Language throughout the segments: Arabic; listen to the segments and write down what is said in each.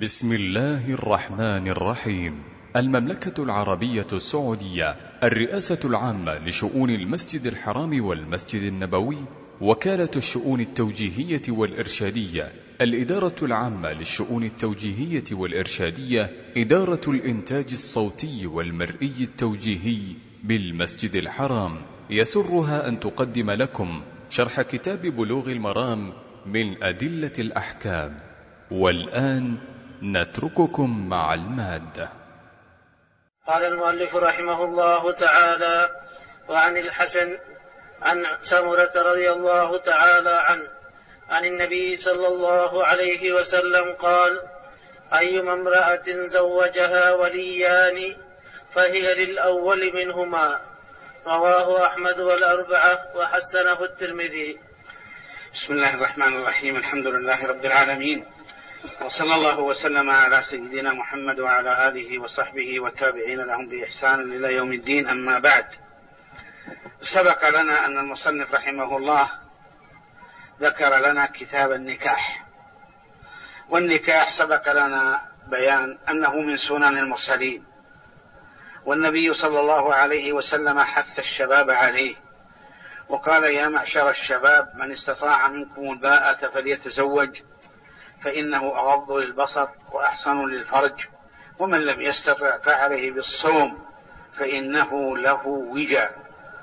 بسم الله الرحمن الرحيم. المملكة العربية السعودية، الرئاسة العامة لشؤون المسجد الحرام والمسجد النبوي، وكالة الشؤون التوجيهية والإرشادية، الإدارة العامة للشؤون التوجيهية والإرشادية، إدارة الإنتاج الصوتي والمرئي التوجيهي بالمسجد الحرام، يسرها أن تقدم لكم شرح كتاب بلوغ المرام من أدلة الأحكام. والآن نترككم مع المادة. قال المؤلف رحمه الله تعالى: وعن الحسن عن سمرة رضي الله تعالى عنه عن النبي صلى الله عليه وسلم قال: أيما امرأة زوجها وليان فهي للأول منهما. رواه أحمد والأربعة وحسنه الترمذي. بسم الله الرحمن الرحيم. الحمد لله رب العالمين، وصلى الله وسلم على سيدنا محمد وعلى آله وصحبه والتابعين لهم بإحسان إلى يوم الدين. أما بعد، سبق لنا أن المصنف رحمه الله ذكر لنا كتاب النكاح، والنكاح سبق لنا بيان أنه من سنن المرسلين، والنبي صلى الله عليه وسلم حث الشباب عليه وقال: يا معشر الشباب من استطاع منكم الباءة فليتزوج فإنه أغض للبصر وأحسن للفرج، ومن لم يستطع فعليه بالصوم فإنه له وجاء.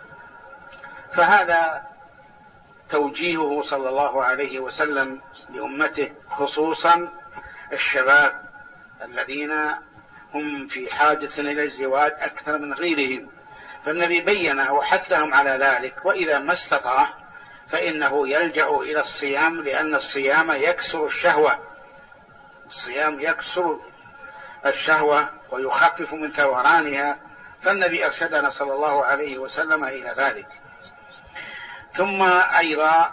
فهذا توجيهه صلى الله عليه وسلم لأمته، خصوصا الشباب الذين هم في حاجة إلى الزواج أكثر من غيرهم، فالنبي بين وحثهم على ذلك. وإذا ما استطاع فإنه يلجأ إلى الصيام، لأن الصيام يكسر الشهوة، الصيام يكسر الشهوة ويخفف من ثورانها، فالنبي أرشدنا صلى الله عليه وسلم إلى ذلك. ثم أيضا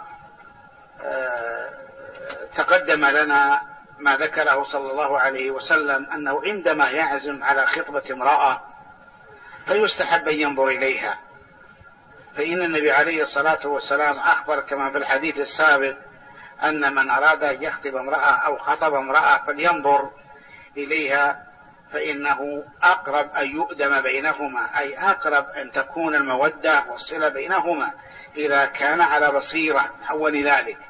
تقدم لنا ما ذكره صلى الله عليه وسلم أنه عندما يعزم على خطبة امرأة فيستحب أن ينظر إليها، فإن النبي عليه الصلاة والسلام أخبر كما في الحديث السابق أن من أراد أن يخطب امرأة أو خطب امرأة فلينظر إليها، فإنه أقرب أن يؤدم بينهما، أي أقرب أن تكون المودة والصلة بينهما إذا كان على بصيرة أول ذلك.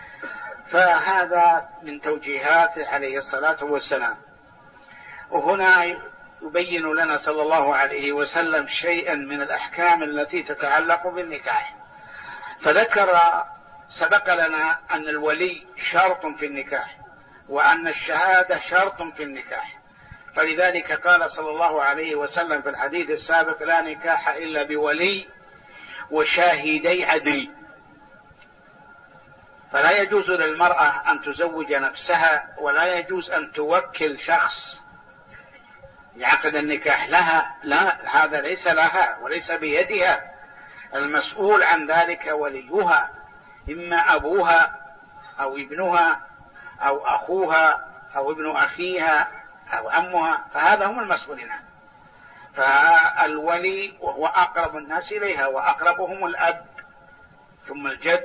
فهذا من توجيهاته عليه الصلاة والسلام. وهنا يبين لنا صلى الله عليه وسلم شيئا من الأحكام التي تتعلق بالنكاح، فذكر سبق لنا أن الولي شرط في النكاح، وأن الشهادة شرط في النكاح، فلذلك قال صلى الله عليه وسلم في الحديث السابق: لا نكاح إلا بولي وشاهدي عدل. فلا يجوز للمرأة أن تزوج نفسها، ولا يجوز أن توكل شخص يعقد النكاح لها، لا، هذا ليس لها وليس بيدها، المسؤول عن ذلك وليها، إما أبوها أو ابنها أو أخوها أو ابن أخيها أو عمها، فهذا هم المسؤولين عنه. فالولي وهو أقرب الناس إليها، وأقربهم الأب ثم الجد،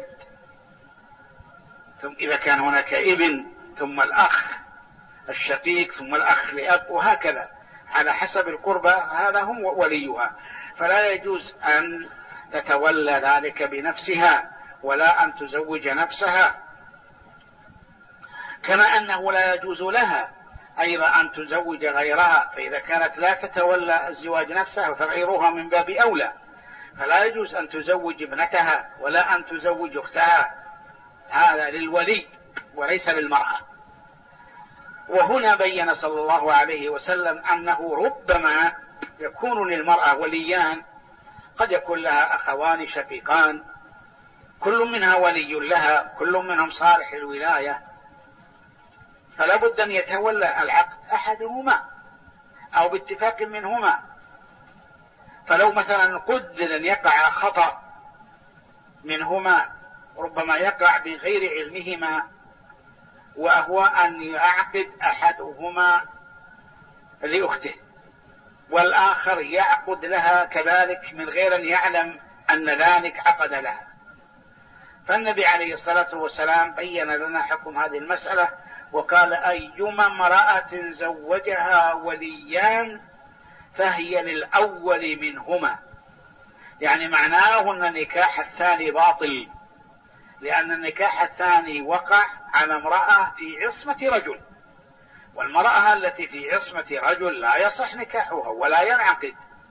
ثم إذا كان هناك ابن ثم الأخ الشقيق ثم الأخ لأب، وهكذا على حسب القربة، هذا هم وليها. فلا يجوز أن تتولى ذلك بنفسها ولا أن تزوج نفسها، كما أنه لا يجوز لها أيضا أن تزوج غيرها، فإذا كانت لا تتولى الزواج نفسها فغيرها من باب أولى. فلا يجوز أن تزوج ابنتها ولا أن تزوج أختها، هذا للولي وليس للمرأة. وهنا بين صلى الله عليه وسلم أنه ربما يكون للمرأة وليان، قد يكون لها أخوان شقيقان، كل منها ولي لها، كل منهم صالح الولاية، فلا بد أن يتولى العقد أحدهما أو باتفاق منهما. فلو مثلا قدر أن يقع خطأ منهما، ربما يقع بغير علمهما، وهو أن يعقد أحدهما لأخته والآخر يعقد لها كذلك من غير أن يعلم أن ذلك عقد لها. فالنبي عليه الصلاة والسلام بين لنا حكم هذه المسألة، وقال أيما امرأة زوجها وليان فهي للأول منهما، يعني معناه أن النكاح الثاني باطل، لأن النكاح الثاني وقع على امرأة في عصمة رجل، والمرأة التي في عصمة رجل لا يصح نكاحها ولا ينعقد،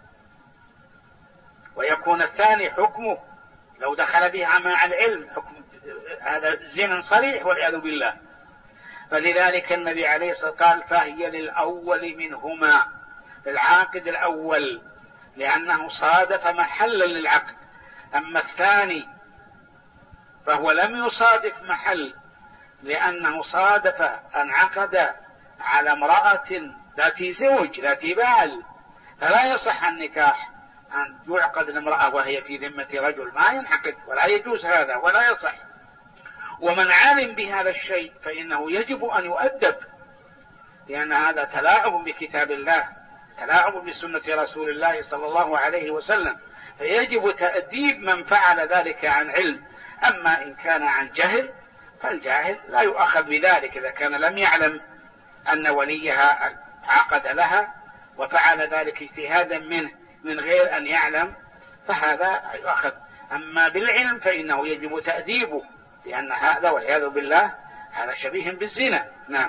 ويكون الثاني حكمه لو دخل بها مع العلم حكم هذا زنا صريح والعياذ بالله. فلذلك النبي عليه الصلاة والسلام قال فهي للأول منهما، للعاقد الأول، لأنه صادف محلا للعقد. أما الثاني فهو لم يصادف محل، لأنه صادف أن عقد على امرأة ذات زوج ذات بال، فلا يصح النكاح أن يعقد الامرأة وهي في ذمة رجل، ما ينعقد ولا يجوز هذا ولا يصح. ومن علم بهذا الشيء فإنه يجب أن يؤدب، لأن هذا تلاعب بكتاب الله، تلاعب بسنة رسول الله صلى الله عليه وسلم، فيجب تأديب من فعل ذلك عن علم. أما إن كان عن جهل فالجاهل لا يؤخذ بذلك، إذا كان لم يعلم أن وليها عقد لها وفعل ذلك اجتهادا منه من غير أن يعلم فهذا يؤخذ. أما بالعلم فإنه يجب تأديبه، لأن هذا والعياذ بالله هذا شبيه بالزنا. نعم.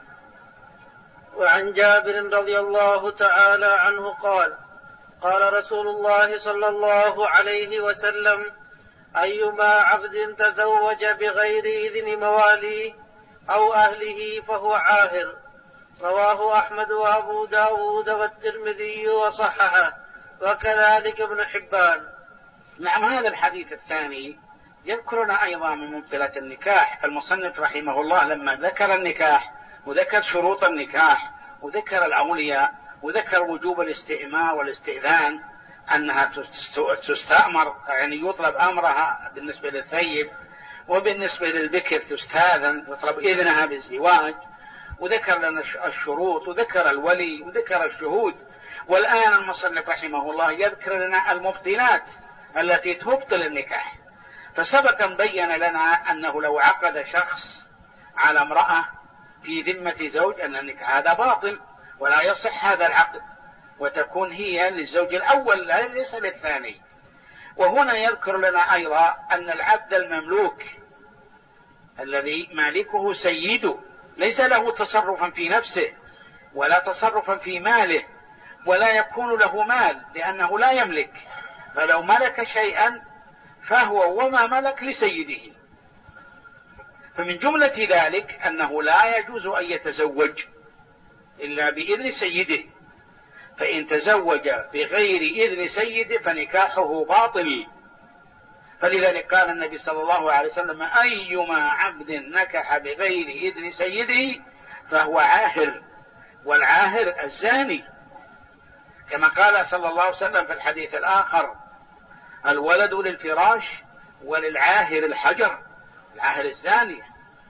وعن جابر رضي الله تعالى عنه قال قال رسول الله صلى الله عليه وسلم أيما عبد تزوج بغير إذن مواليه أو أهله فهو عاهر. رواه أحمد وأبو داود والترمذي وصححه وكذلك ابن حبان. نعم. هذا الحديث الثاني يذكرنا أيضا من مبطلات النكاح. المصنف رحمه الله لما ذكر النكاح وذكر شروط النكاح وذكر الأولياء وذكر وجوب الاستئمار والاستئذان، أنها تستأمر يعني يطلب أمرها بالنسبة للثيب، وبالنسبة للبكر تستاذن يطلب إذنها بالزواج، وذكر لنا الشروط وذكر الولي وذكر الشهود. والآن المصنف رحمه الله يذكر لنا المبطلات التي تبطل النكاح. فسبقا بين لنا أنه لو عقد شخص على امرأة في ذمة زوج أن النكاح هذا باطل ولا يصح هذا العقد، وتكون هي للزوج الأول ليس للثاني. وهنا يذكر لنا أيضا أن العبد المملوك الذي مالكه سيده ليس له تصرفا في نفسه ولا تصرفا في ماله، ولا يكون له مال لأنه لا يملك، فلو ملك شيئا فهو وما ملك لسيده. فمن جملة ذلك أنه لا يجوز أن يتزوج إلا بإذن سيده، فإن تزوج بغير إذن سيده فنكاحه باطل. فلذلك قال النبي صلى الله عليه وسلم أيما عبد نكح بغير إذن سيده فهو عاهر، والعاهر الزاني، كما قال صلى الله عليه وسلم في الحديث الآخر الولد للفراش وللعاهر الحجر. العاهر الزاني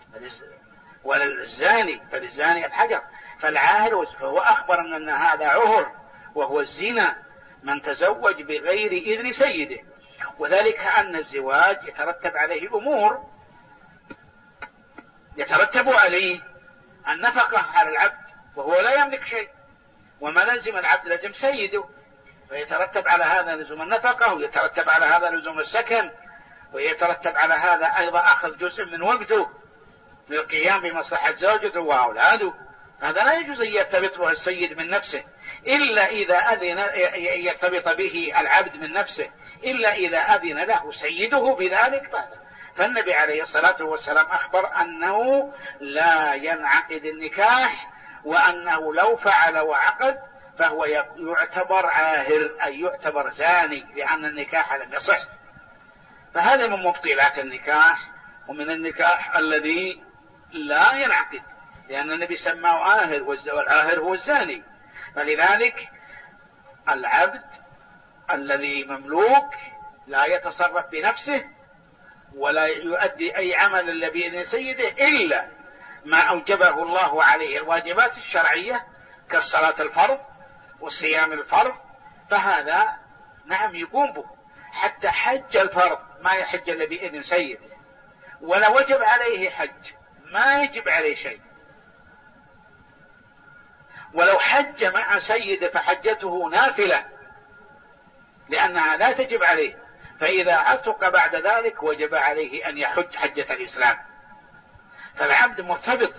وللزاني فللزاني الحجر، فالعاهر فهو أخبر أن هذا عهر وهو الزنا من تزوج بغير إذن سيده. وذلك أن الزواج يترتب عليه أمور، يترتب عليه النفقة على العبد وهو لا يملك شيء، وما لزم العبد لزم سيده، فيترتب على هذا لزوم النفقة، ويترتب على هذا لزوم السكن، ويترتب على هذا أيضا أخذ جزء من وقته للقيام بمصلحة زوجته وأولاده. هذا لا يجوز أن يرتبط به السيد من نفسه إلا إذا أذن يرتبط به العبد من نفسه إلا إذا أذن له سيده بذلك. فالنبي عليه الصلاة والسلام أخبر أنه لا ينعقد النكاح، وأنه لو فعل وعقد فهو يعتبر عاهر أي يعتبر زاني، لأن النكاح لم يصح. فهذا من مبطلات النكاح، ومن النكاح الذي لا ينعقد، لأن النبي سماه عاهر، والعاهر هو الزاني. فلذلك العبد الذي مملوك لا يتصرف بنفسه ولا يؤدي أي عمل إلا بإذن سيده إلا ما أوجبه الله عليه الواجبات الشرعية كالصلاة الفرض والصيام الفرض، فهذا نعم يقوم به. حتى حج الفرض ما يحج إلا بإذن سيده، ولا وجب عليه حج ما يجب عليه شيء حج مع سيده فحجته نافلة لأنها لا تجب عليه، فإذا عتق بعد ذلك وجب عليه أن يحج حجة الإسلام. فالعبد مرتبط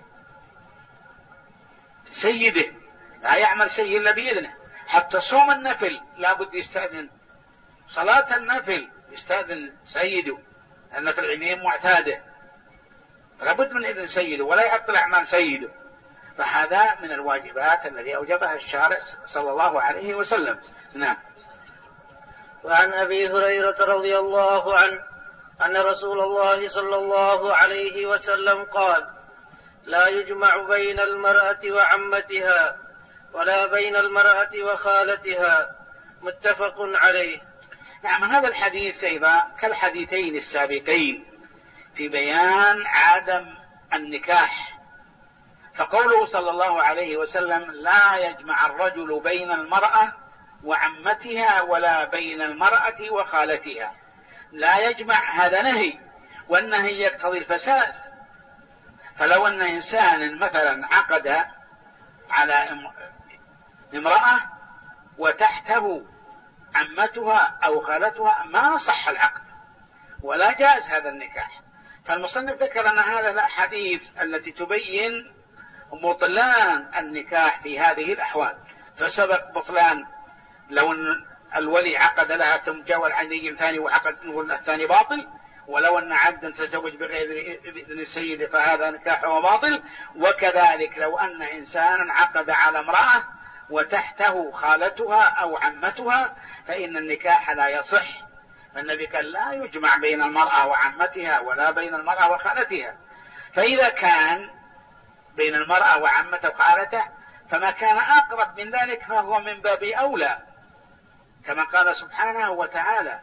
سيده، لا يعمل شيء إلا بإذنه. حتى صوم النفل لا بد يستأذن، صلاة النفل يستأذن سيده، النفل عينين معتاده فلا بد من إذن سيده ولا يعطل أعمال سيده. فهذا من الواجبات التي أوجبها الشارع صلى الله عليه وسلم. نعم. وعن أبي هريرة رضي الله عنه أن رسول الله صلى الله عليه وسلم قال: لا يجمع بين المرأة وعمتها ولا بين المرأة وخالتها، متفق عليه. نعم، هذا الحديث أيضا كالحديثين السابقين في بيان عدم النكاح. فقوله صلى الله عليه وسلم: لا يجمع الرجل بين المرأة وعمتها ولا بين المرأة وخالتها، لا يجمع، هذا نهي، والنهي يقتضي الفساد. فلو أن إنسان مثلا عقد على امرأة وتحته عمتها أو خالتها ما صح العقد ولا جاز هذا النكاح. فالمصنف ذكر أن هذا الأحاديث التي تبين بطلان النكاح في هذه الأحوال. فسبق بطلان لو أن الولي عقد لها ثم جاء العدي ثاني وعقد، نقول الثاني باطل. ولو أن عبدا تزوج بغير إذن السيد فهذا نكاحه باطل. وكذلك لو أن إنسانا عقد على امرأة وتحته خالتها أو عمتها فإن النكاح لا يصح. فالنبي قال: لا يجمع بين المرأة وعمتها ولا بين المرأة وخالتها. فإذا كان بين المرأة وعمته وخالته فما كان أقرب من ذلك فهو من باب أولى، كما قال سبحانه وتعالى: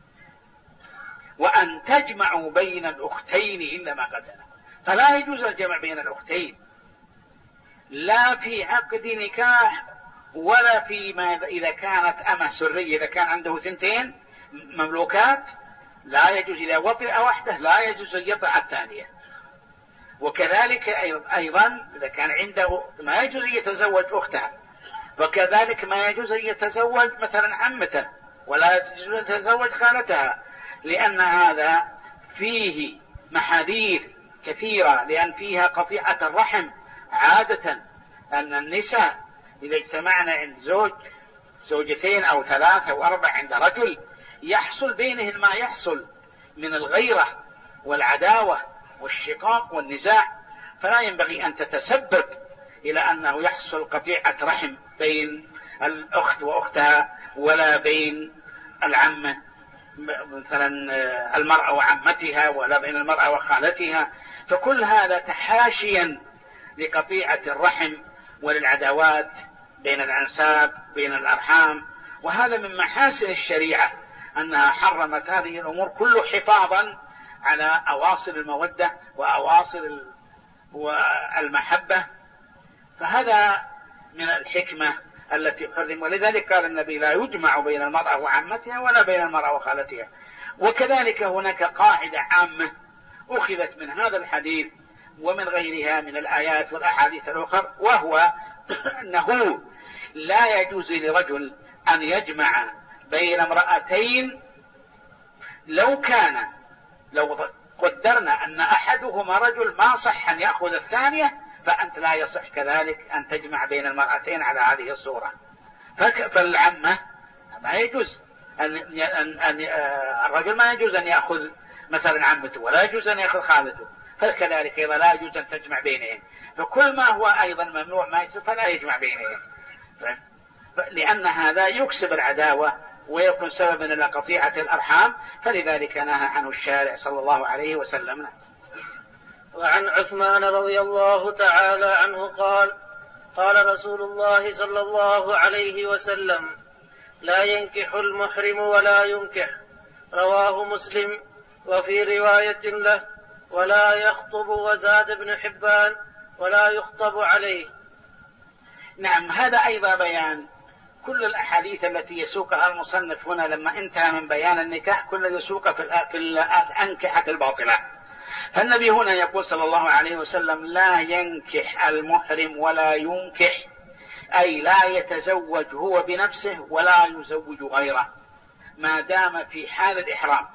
وأن تجمعوا بين الأختين إلا ما قد سلف. فلا يجوز الجمع بين الأختين، لا في عقد نكاح ولا فيما إذا كانت أمة سرية، إذا كان عنده ثنتين مملوكات لا يجوز، إذا وطئ واحدة لا يجوز أن يطع الثانية. وكذلك أيضا إذا كان عنده ما يجوز أن يتزوج أختها، وكذلك ما يجوز أن يتزوج مثلا عمته ولا يجوز أن يتزوج خالتها، لأن هذا فيه محاذير كثيرة، لأن فيها قطيعة الرحم. عادة أن النساء إذا اجتمعن عند زوجتين أو ثلاثة أو أربع عند رجل يحصل بينهن ما يحصل من الغيرة والعداوة والشقاق والنزاع، فلا ينبغي أن تتسبب إلى أنه يحصل قطيعة رحم بين الأخت وأختها ولا بين العمة مثلا المرأة وعمتها ولا بين المرأة وخالتها. فكل هذا تحاشيا لقطيعة الرحم وللعداوات بين الأنساب بين الأرحام. وهذا من محاسن الشريعة أنها حرمت هذه الأمور كله حفاظا على أواصر المودة وأواصر المحبة. فهذا من الحكمة التي حرم، ولذلك قال النبي: لا يجمع بين المرأة وعمتها ولا بين المرأة وخالتها. وكذلك هناك قاعدة عامة أخذت من هذا الحديث ومن غيرها من الآيات والأحاديث الأخرى، وهو أنه لا يجوز لرجل أن يجمع بين امرأتين لو قدرنا أن أحدهما رجل ما صح أن يأخذ الثانية، فأنت لا يصح كذلك أن تجمع بين المرأتين على هذه الصورة. فالعمة ما يجوز الرجل ما يجوز أن يأخذ مثلا عمته ولا يجوز أن يأخذ خالته، فكذلك أيضا لا يجوز أن تجمع بينهم. فكل ما هو أيضا ممنوع ما يصح فلا يجمع بينهم، لأن هذا يكسب العداوة ويكون سببا إلى قطيعة الأرحام، فلذلك نهى عنه الشارع صلى الله عليه وسلم. وعن عثمان رضي الله تعالى عنه قال: قال رسول الله صلى الله عليه وسلم: لا ينكح المحرم ولا ينكح. رواه مسلم. وفي رواية له: ولا يخطب. وزاد ابن حبان: ولا يخطب عليه. نعم، هذا أيضا بيان كل الأحاديث التي يسوقها المصنف هنا لما انتهى من بيان النكاح كل يسوق في الأنكحة الباطلة. فالنبي هنا يقول صلى الله عليه وسلم: لا ينكح المحرم ولا ينكح، أي لا يتزوج هو بنفسه ولا يزوج غيره ما دام في حال الإحرام،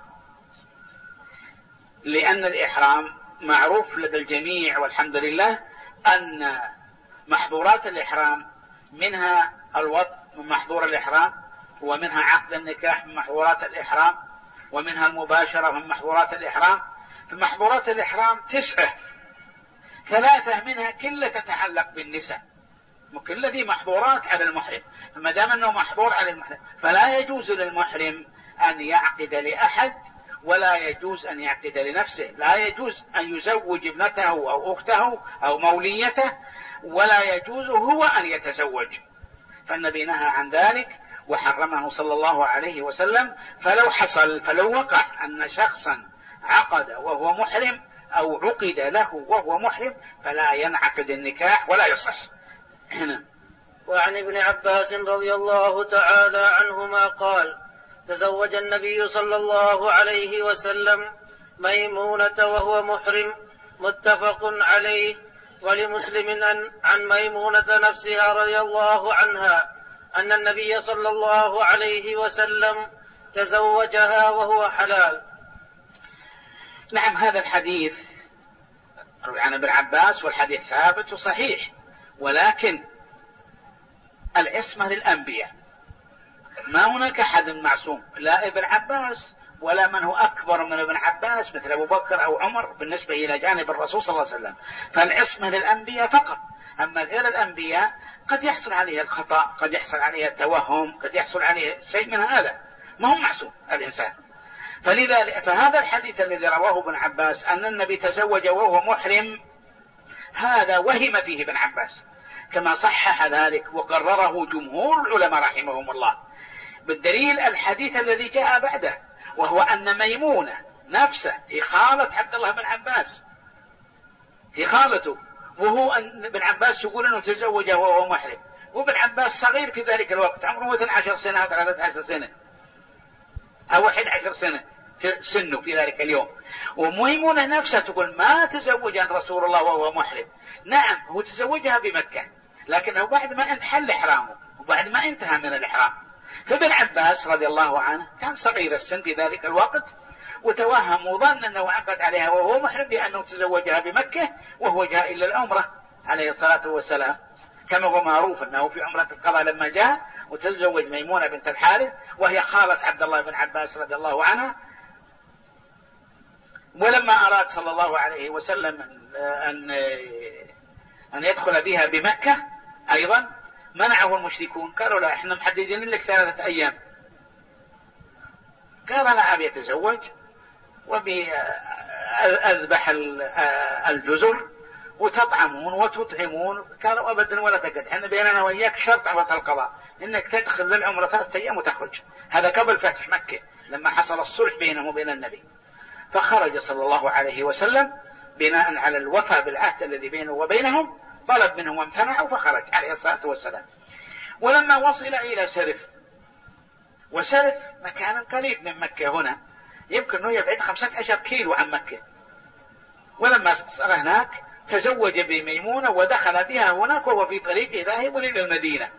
لأن الإحرام معروف لدى الجميع والحمد لله أن محظورات الإحرام منها الوطء من محظور الإحرام، ومنها عقد النكاح من محظورات الإحرام، ومنها المباشرة من محظورات الإحرام. في محظورات الإحرام 9، 3 منها كلها تتعلق بالنساء، وكل ذي محظورات على المحرم. فما دام أنه محظور على المحرم فلا يجوز للمحرم أن يعقد لأحد، ولا يجوز أن يعقد لنفسه، لا يجوز أن يزوج ابنته أو أخته أو موليته، ولا يجوز هو أن يتزوج. فالنبي نهى عن ذلك وحرمه صلى الله عليه وسلم. فلو وقع أن شخصا عقد وهو محرم أو عقد له وهو محرم فلا ينعقد النكاح ولا يصح. وعن ابن عباس رضي الله تعالى عنهما قال: تزوج النبي صلى الله عليه وسلم ميمونة وهو محرم، متفق عليه. ولمسلم عن ميمونة نفسها رضي الله عنها أن النبي صلى الله عليه وسلم تزوجها وهو حلال. نعم، هذا الحديث عن ابن عباس والحديث ثابت وصحيح، ولكن العصمة للأنبياء، ما هناك أحد معصوم، لا ابن عباس ولا من هو أكبر من ابن عباس مثل أبو بكر أو عمر بالنسبة إلى جانب الرسول صلى الله عليه وسلم. فالعصمة للأنبياء فقط، أما غير الأنبياء قد يحصل عليه الخطأ، قد يحصل عليه التوهم، قد يحصل عليه شيء من هذا، ما هو معصوم الإنسان. فهذا الحديث الذي رواه ابن عباس أن النبي تزوج وهو محرم، هذا وهم فيه ابن عباس، كما صحح ذلك وقرره جمهور العلماء رحمهم الله، بالدليل الحديث الذي جاء بعده، وهو أن ميمونة نفسه هي خالة عبد الله بن عباس، هي خالته، وهو أن ابن عباس يقول أنه تزوجه وهو محرم، وابن عباس صغير في ذلك الوقت، عمره 12 سنة أو 13 سنة أو 11 سنة سنه في ذلك اليوم. وميمونة نفسها تقول ما تزوج رسول الله وهو محرم. نعم، هو تزوجها بمكة، لكنه بعد ما انحل إحرامه وبعد ما انتهى من الإحرام. فابن عباس رضي الله عنه كان صغير السن في ذلك الوقت، وتوهم وظن أنه عقد عليها وهو محرم لأنه تزوجها بمكة وهو جاء إلى العمرة عليه الصلاة والسلام، كما هو معروف أنه في عمرة القضاء لما جاء وتزوج ميمونة بنت الحارث وهي خالة عبد الله بن عباس رضي الله عنها. ولما أراد صلى الله عليه وسلم أن يدخل بها بمكة أيضا منعه المشركون، قالوا لا، احنا محددين لك 3 أيام. قال أنا أبي أتزوج وبأذبح الجزر وتطعمون وتطعمون. قالوا أبدا ولا تقعد، احنا بيننا وإياك شرط عوض القضاء إنك تدخل للعمرة 3 أيام وتخرج. هذا قبل فتح مكة لما حصل الصلح بينهم وبين النبي. فخرج صلى الله عليه وسلم بناء على الوفاء بالعهد الذي بينه وبينهم، طلب منهم وامتنعوا فخرج عليه الصلاة والسلام. ولما وصل إلى سرف، وسرف مكان قريب من مكة هنا، يمكن أنه يبعد 15 كيلو عن مكة، ولما صار هناك تزوج بميمونة ودخل بها هناك وهو في طريقه ذاهب إلى المدينة،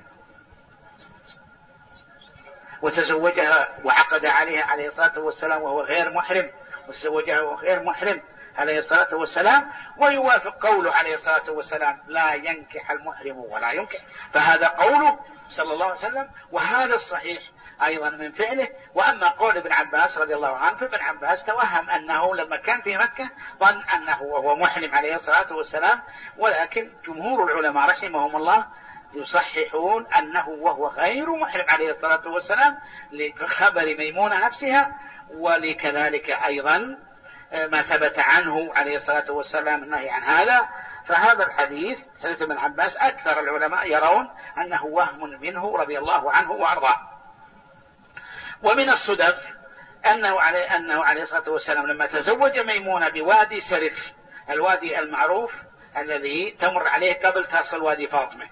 وتزوجها وعقد عليها عليه الصلاة والسلام وهو غير محرم، وتزوجها وهو غير محرم عليه الصلاة والسلام. ويوافق قوله عليه الصلاة والسلام لا ينكح المحرم ولا ينكح، فهذا قوله صلى الله عليه وسلم، وهذا الصحيح أيضا من فعله. وأما قول ابن عباس رضي الله عنه، فابن عباس توهم أنه لما كان في مكة ظن أنه وهو محرم عليه الصلاة والسلام، ولكن جمهور العلماء رحمهم الله يصححون أنه وهو غير محرم عليه الصلاة والسلام لخبر ميمونة نفسها، ولكذلك أيضا ما ثبت عنه عليه الصلاة والسلام النهي عن هذا. فهذا الحديث حديث ابن عباس أكثر العلماء يرون أنه وهم منه رضي الله عنه وأرضاه. ومن الصدف أنه عليه الصلاة والسلام لما تزوج ميمونة بوادي سرف، الوادي المعروف الذي تمر عليه قبل تصل وادي فاطمة،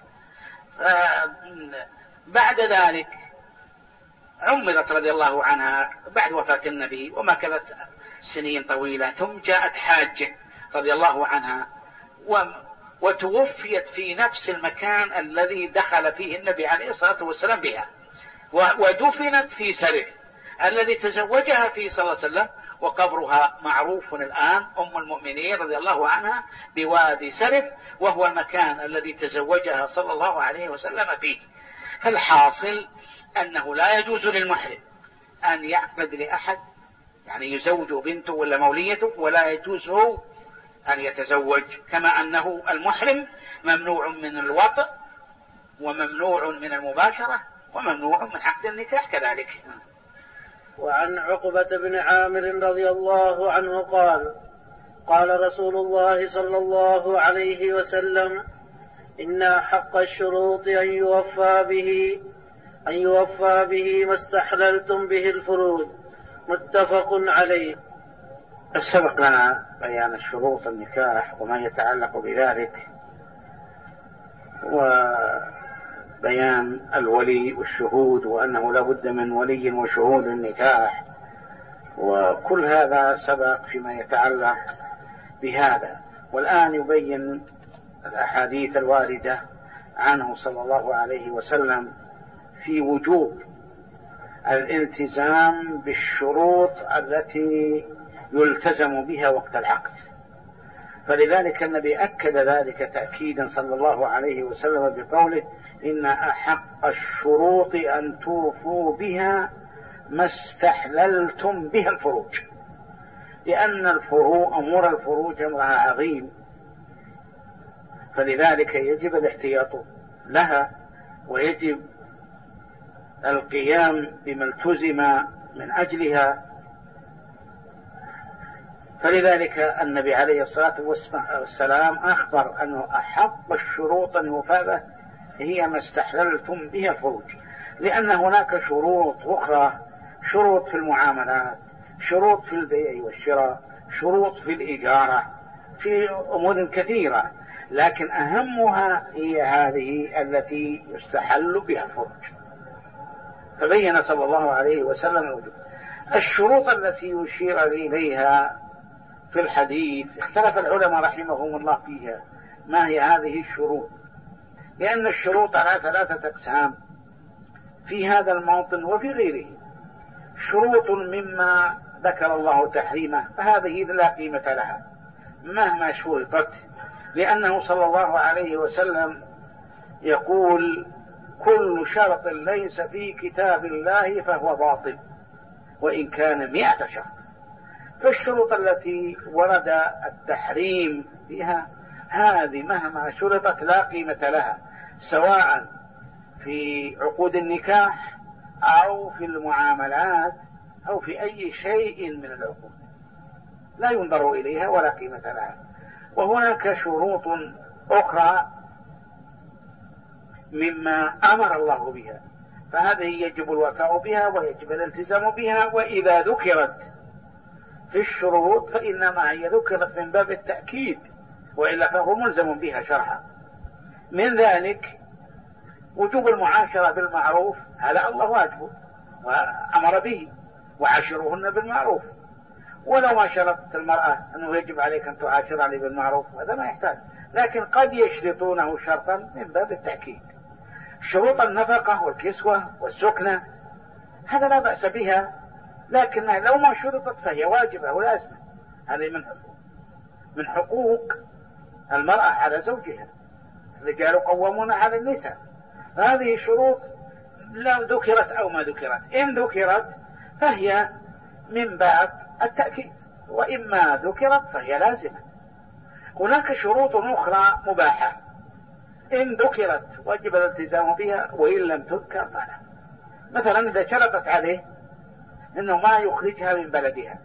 بعد ذلك عمرت رضي الله عنها بعد وفاة النبي ومكثت سنين طويلة، ثم جاءت حاجة رضي الله عنها وتوفيت في نفس المكان الذي دخل فيه النبي عليه الصلاة والسلام بها، ودفنت في سرف الذي تزوجها فيه صلى الله عليه وسلم، وقبرها معروف الآن أم المؤمنين رضي الله عنها بوادي سرف، وهو المكان الذي تزوجها صلى الله عليه وسلم فيه. فالحاصل أنه لا يجوز للمحرم أن يعقد لأحد، يعني يزوج بنته ولا موليته، ولا يجوز هو أن يتزوج، كما أنه المحرم ممنوع من الوطء وممنوع من المباشرة وممنوع من عقد النكاح كذلك. وعن عقبة بن عامر رضي الله عنه قال: قال رسول الله صلى الله عليه وسلم: إن حق الشروط أن يوفى به ما استحللتم به الفروج. متفق عليه. سبق لنا بيان الشروط النكاح وما يتعلق بذلك، وبيان الولي والشهود، وأنه لا بد من ولي وشهود النكاح، وكل هذا سبق فيما يتعلق بهذا. والآن يبين الأحاديث الواردة عنه صلى الله عليه وسلم في وجوب الالتزام بالشروط التي يلتزم بها وقت العقد. فلذلك النبي أكد ذلك تأكيدا صلى الله عليه وسلم بقوله: إن أحق الشروط أن توفوا بها ما استحللتم بها الفروج، لأن أمور الفروج أمرها عظيم، فلذلك يجب الاحتياط لها، ويجب القيام بما التزم من أجلها. فلذلك النبي عليه الصلاة والسلام أخبر أنه أحق الشروط أن يوفى به هي ما استحللتم بها الفروج، لأن هناك شروط أخرى، شروط في المعاملات، شروط في البيع والشراء، شروط في الإجارة، في أمور كثيرة، لكن أهمها هي هذه التي يستحل بها الفروج. فبين صلى الله عليه وسلم الشروط التي يشير إليها في الحديث. اختلف العلماء رحمهم الله فيها ما هي هذه الشروط، لأن الشروط على 3 أقسام في هذا الموطن وفي غيره. شروط مما ذكر الله تحريمه فهذه لا قيمة لها مهما شرطت، لأنه صلى الله عليه وسلم يقول: كل شرط ليس في كتاب الله فهو باطل وإن كان 100 شرط. فالشروط التي ورد التحريم فيها هذه مهما شرطت لا قيمة لها، سواء في عقود النكاح أو في المعاملات أو في أي شيء من العقود، لا ينظر إليها ولا قيمة لها. وهناك شروط أخرى مما أمر الله بها، فهذه يجب الوفاء بها ويجب الالتزام بها، وإذا ذكرت في الشروط فإنما هي ذكرت من باب التأكيد، وإلا فهو ملزم بها شرعا. من ذلك وجوب المعاشرة بالمعروف، هذا الله واجبه وأمر به: وعاشروهن بالمعروف. ولو ما شرطت المرأة أنه يجب عليك أن تعاشرني بالمعروف هذا ما يحتاج، لكن قد يشرطونه شرطا من باب التأكيد. شروط النفقة والكسوة والسكنة هذا لا بأس بها، لكن لو ما شرطت فهي واجبة ولازمة. هذه من حقوق المرأة على زوجها. الرجال قوامون على النساء. هذه شروط لا ذكرت أو ما ذكرت، إن ذكرت فهي من باب التأكيد، وإما ذكرت فهي لازمة. هناك شروط أخرى مباحة، إن ذكرت وجب الالتزام بها، وإن لم تذكر فلا. مثلا إذا شرطت عليه إنه ما يخرجها من بلدها،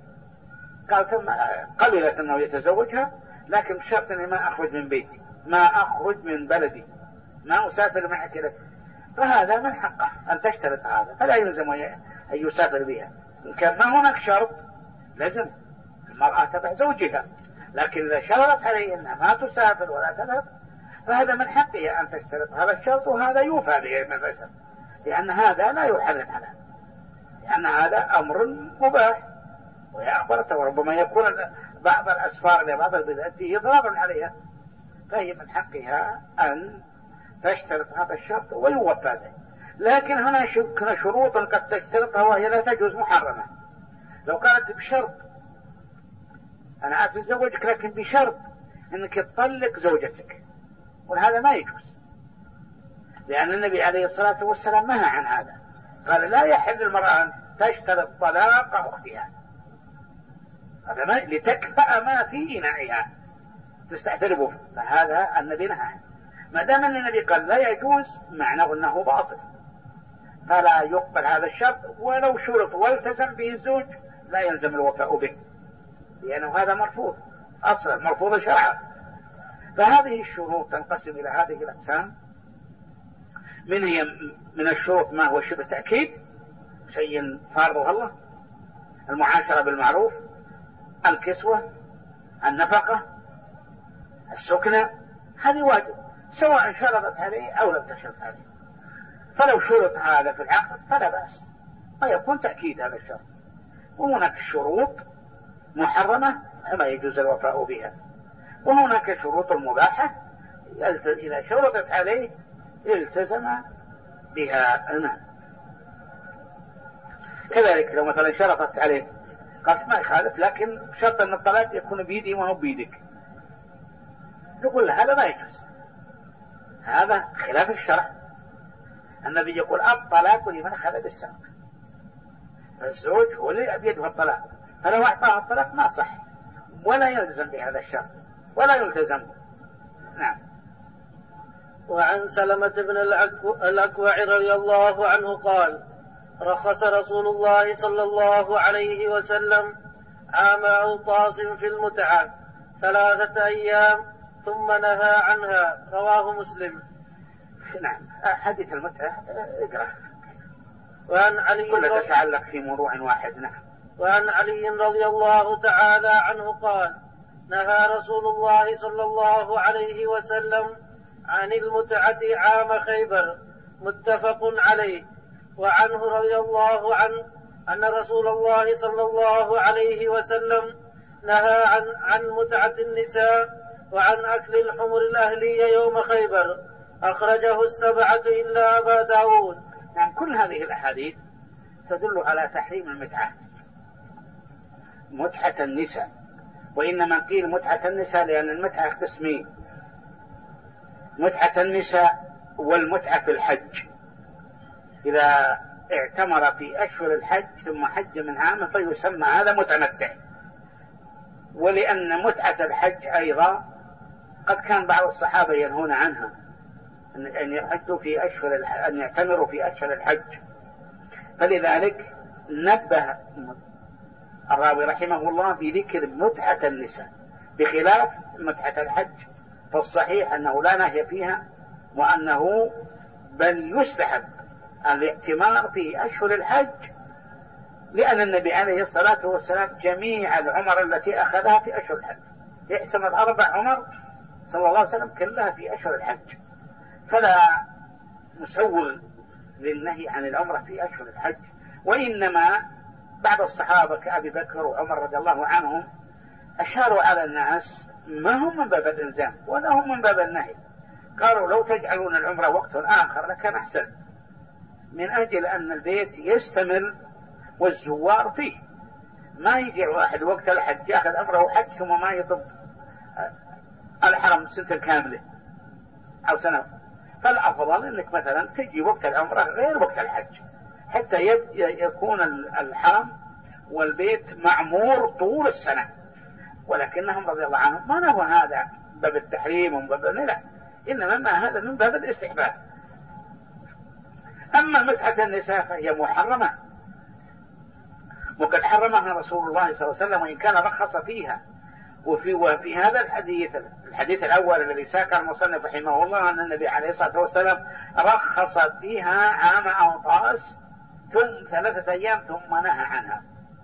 قبلت أنه يتزوجها، لكن بشرط أني ما أخرج من بيتي، ما أخرج من بلدي، ما أسافر معك لك، فهذا من حقه أن تشترط هذا، فلا يلزم أن يسافر بها. إن كان ما هناك شرط لازم المرأة تبع زوجها، لكن إذا شرطت عليه أنها ما تسافر ولا تذهب فهذا من حقها أن تشترط هذا الشرط، وهذا يوفى به من الرجل، لأن هذا لا يحرم عليه، لأن هذا أمر مباح ويأخبرته، وربما يكون بعض الأسفار لبعض البلاد فيه ضرر عليها، فهي من حقها أن تشترط هذا الشرط ويوفى به. لكن هنا شروط قد تشترطها وهي لا تجوز محرمة. لو كانت بشرط أنا أتزوجك لكن بشرط أنك تطلق زوجتك، وهذا ما يجوز، لأن النبي عليه الصلاة والسلام نهى عن هذا، قال لا يحل المرأة أن تشترط طلاق أختها، هذا ما لتكفأ ما في إنائها تستعتربه، فهذا النبي نهى عنه. ما دام أن النبي قال لا يجوز معناه أنه باطل، فلا يقبل هذا الشرط، ولو شرط والتزم به الزوج لا يلزم الوفاء به، لأنه هذا مرفوض أصلا، مرفوض شرعا. فهذه الشروط تنقسم إلى هذه الأقسام. من الشروط ما هو شبه تأكيد، شيء فارضه الله، المعاشرة بالمعروف، الكسوة، النفقة، السكنة، هذه واجب سواء شرطت عليه أو لم تشرط عليه. فلو شرط هذا في العقد فلا بأس، ويكون تأكيد هذا الشرط. وهناك شروط محرمة فما يجوز الوفاء بها، وهناك شروط المباحة إذا شرطت عليه التزم بها. كذلك لو مثلا شرطت عليه قالت ما يخالف لكن شرط أن الطلاق يكون بيدي وهو بيدك، نقول هذا ما يجوز، هذا خلاف الشرع. النبي يقول الطلاق لمن أخذ بالساق، فالزوج هو اللي بيده الطلاق، فلو أعطاه الطلاق ما صح ولا يلزم بهذا الشرط ولا يلتزم به. نعم. وعن سلمة بن الأكوع رضي الله عنه قال رخص رسول الله صلى الله عليه وسلم عام أوطاس في المتعة 3 أيام ثم نهى عنها، رواه مسلم. نعم. حديث المتعة اقرأ. وعن علي كل تتعلق في موضوع واحد. نعم. وعن علي رضي الله تعالى عنه قال نهى رسول الله صلى الله عليه وسلم عن المتعة عام خيبر، متفق عليه. وعنه رضي الله عنه أن رسول الله صلى الله عليه وسلم نهى عن متعة النساء وعن أكل الحمر الأهلية يوم خيبر، أخرجه 7 إلا أبا داود. يعني كل هذه الأحاديث تدل على تحريم المتعة، متعة النساء. وإنما قيل متعة النساء لأن المتعة قسمين، متعة النساء والمتعة في الحج، إذا اعتمر في أشهر الحج ثم حج من عامه فيسمى هذا متمتع. ولأن متعة الحج أيضا قد كان بعض الصحابة ينهون عنها، أن يحجوا في أشهر أن يعتمروا في أشهر الحج، فلذلك نبه الراوي رحمه الله في ذكر متعة النساء بخلاف متعة الحج، فالصحيح أنه لا نهي فيها، وأنه بل يستحب الاعتمار في أشهر الحج، لأن النبي عليه الصلاة والسلام جميع العمر التي أخذها في أشهر الحج، يعتمر 4 عمر صلى الله عليه وسلم كلها في أشهر الحج، فلا نسوغ للنهي عن العمرة في أشهر الحج. وإنما بعض الصحابة كأبي بكر وعمر رضي الله عنهم أشاروا على الناس ما هم من باب الإلزام ولا هم من باب النهي، قالوا لو تجعلون العمرة وقت آخر لكان أحسن، من أجل أن البيت يستمر والزوار فيه، ما يجي واحد وقت الحج يأخذ أمره حج ثم ما يطب الحرم سنة كاملة أو سنة. فالأفضل أنك مثلا تجي وقت العمرة غير وقت الحج حتى يكون الحرم والبيت معمور طول السنة. ولكنهم رضي الله عنهم ما نهوا هذا باب التحريم ومن باب لا، إنما ما هذا من باب الاستحباب. أما متعة النساء فهي محرمة، وقد حرمها رسول الله صلى الله عليه وسلم، وإن كان رخص فيها. وفي هذا الحديث الأول الذي ساق المصنف رحمه الله أن النبي عليه الصلاة والسلام رخص فيها عام أوطاس ثم 3 أيام ثم نهى عنها.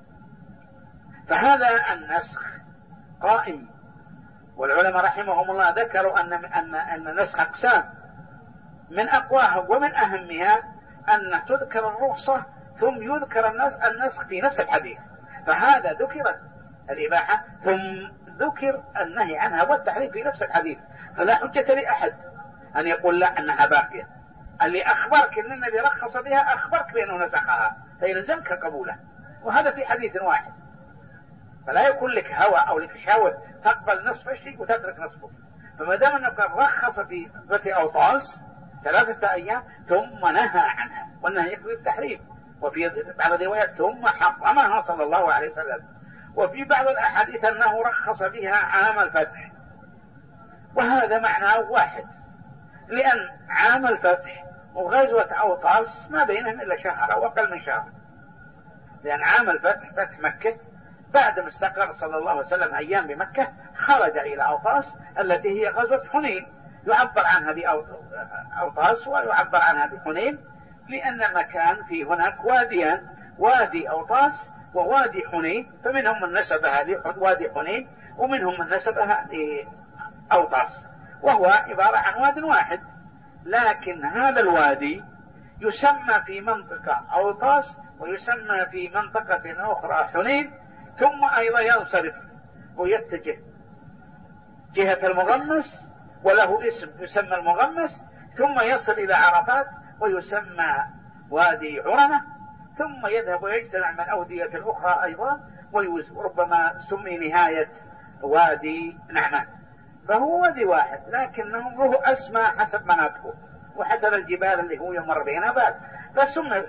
فهذا النسخ قائم، والعلماء رحمهم الله ذكروا أن النسخ أقسام، من أقواها ومن أهمها أن تذكر الرخصة ثم يذكر النسخ في نفس الحديث. فهذا ذكرت الإباحة ثم ذكر النهي عنها والتحريم في نفس الحديث، فلا حجة لأحد أن يقول لا أنها باقية. اللي أخبرك أن النبي رخص بها أخبرك بأنه نسخها، فيلزمك قبوله، وهذا في حديث واحد. فلا يكون لك هوى أو لك شهوة تقبل نصف الشيء وتترك نصفه. فما دام أنه قد رخص في ذات أوطاس 3 أيام ثم نهى عنها، والنهي يقضي التحريم، وفي بعض الروايات ثم حرمها صلى الله عليه وسلم، وفي بعض الأحاديث أنه رخص بها عام الفتح، وهذا معناه واحد، لأن عام الفتح وغزوة أوطاس ما بينهم إلا شهر أو أقل من شهر، لأن عام الفتح فتح مكة بعد ما استقر صلى الله عليه وسلم أيام بمكة خرج إلى أوطاس التي هي غزوة حنين، يعبر عنها بأوطاس ويعبر عنها بحنين، لأن مكان في هناك واديان، وادي أوطاس ووادي حنين، فمنهم من نسبها لوادي حنين ومنهم من نسبها لأوطاس، وهو عبارة عن واد واحد، لكن هذا الوادي يسمى في منطقة أوطاس ويسمى في منطقة أخرى حنين، ثم أيضا ينصرف ويتجه جهة المغمس وله اسم يسمى المغمس، ثم يصل إلى عرفات ويسمى وادي عرنة، ثم يذهب ويجتمع من الأودية الأخرى أيضا وربما سمي نهاية وادي نعمان. فهو وادي واحد لكنهم له أسماء حسب مناطقه وحسب الجبال اللي هو يمر بينها بعد، فسمي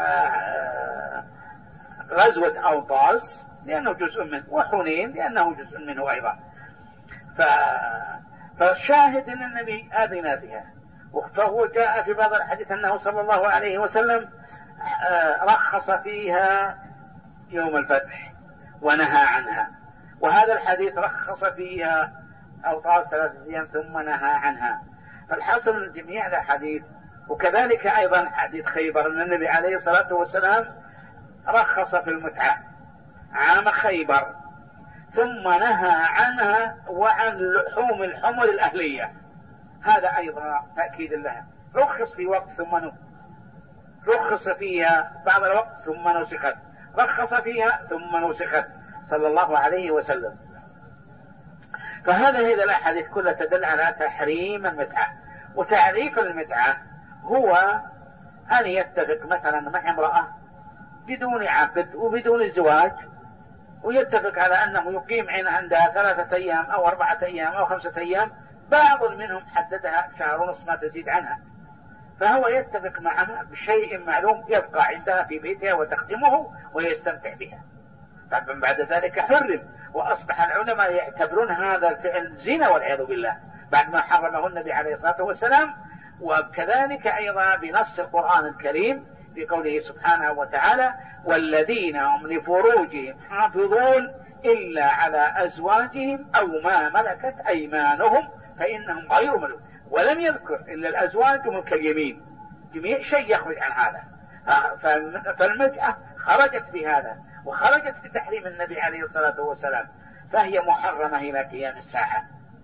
غزوة أوطاس لأنه جزء منه، وحنين لأنه جزء منه أيضا. فالشاهد أن النبي آذن بها، فهو جاء في بعض الحديث أنه صلى الله عليه وسلم رخص فيها يوم الفتح ونهى عنها، وهذا الحديث رخص فيها أوطاس 3 أيام ثم نهى عنها. فالحاصل من جميع الحديث، وكذلك أيضا حديث خيبر أن النبي عليه الصلاة والسلام رخص في المتعة عام خيبر ثم نهى عنها وعن لحوم الحمر الأهلية، هذا أيضا تأكيد لها. رخص في وقت ثم رخص فيها بعض الوقت ثم نسخت، رخص فيها ثم نسخت صلى الله عليه وسلم. فهذه الأحاديث كلها تدل على تحريم المتعة. وتعريف المتعة هو أن يتفق مثلا مع امرأة بدون عقد وبدون زواج، ويتفق على أنه يقيم عندها 3 أيام أو 4 أيام أو 5 أيام، بعض منهم حددها 1.5 شهر ما تزيد عنها، فهو يتفق معها بشيء معلوم يبقى عندها في بيتها وتخدمه ويستمتع بها. طبعا بعد ذلك حرم، وأصبح العلماء يعتبرون هذا الفعل زنا والعياذ بالله بعد ما حرمه النبي عليه الصلاة والسلام. وكذلك أيضا بنص القرآن الكريم في قوله سبحانه وتعالى: والذين هم لفروجهم حافظون إلا على أزواجهم أو ما ملكت أيمانهم فإنهم غير ملوك. ولم يذكر إلا الأزواج وملك اليمين، جميع شيء يخرج عن هذا. فالمتعة خرجت بهذا وخرجت بتحريم النبي عليه الصلاة والسلام، فهي محرمة إلى قيام الساعة.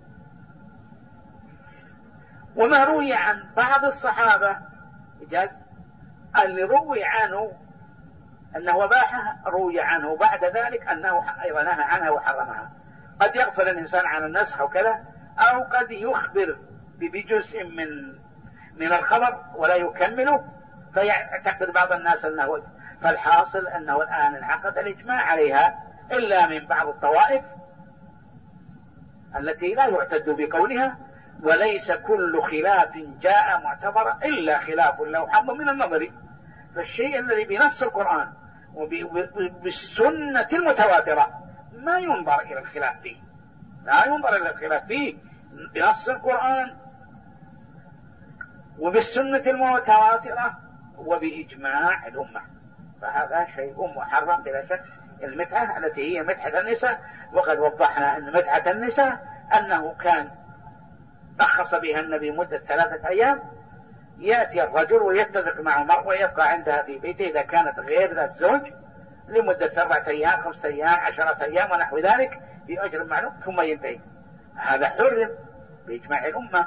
وما روي عن بعض الصحابة اللي روي عنه أنه أباحها، روي عنه بعد ذلك أنه أيضا نهى عنها وحرمها. قد يغفل الإنسان عن النسخ وكذا، أو قد يخبر بجزء من الخبر ولا يكمله، فيعتقد بعض الناس أنه. فالحاصل أنه الآن انعقد الإجماع عليها إلا من بعض الطوائف التي لا يعتد بقولها، وليس كل خلاف جاء معتبرا إلا خلاف له حظ من النظر. فالشيء الذي بنص القرآن وبالسنة المتواترة ما ينظر إلى الخلاف فيه، لا ينظر إلى الخلاف فيه بنص القرآن وبالسنة المتواترة وبإجماع الأمة، فهذا شيء محرم بلا شك. المتعة التي هي متعة النساء، وقد وضحنا أن متعة النساء أنه كان رخص بها النبي مدة 3 أيام، يأتي الرجل ويتفق مع المرأة ويبقى عندها في بيته إذا كانت غير ذات زوج لمدة 4 أيام 5 أيام 10 أيام ونحو ذلك بأجر معلوم ثم ينتهي. هذا حرم بإجماع الأمة.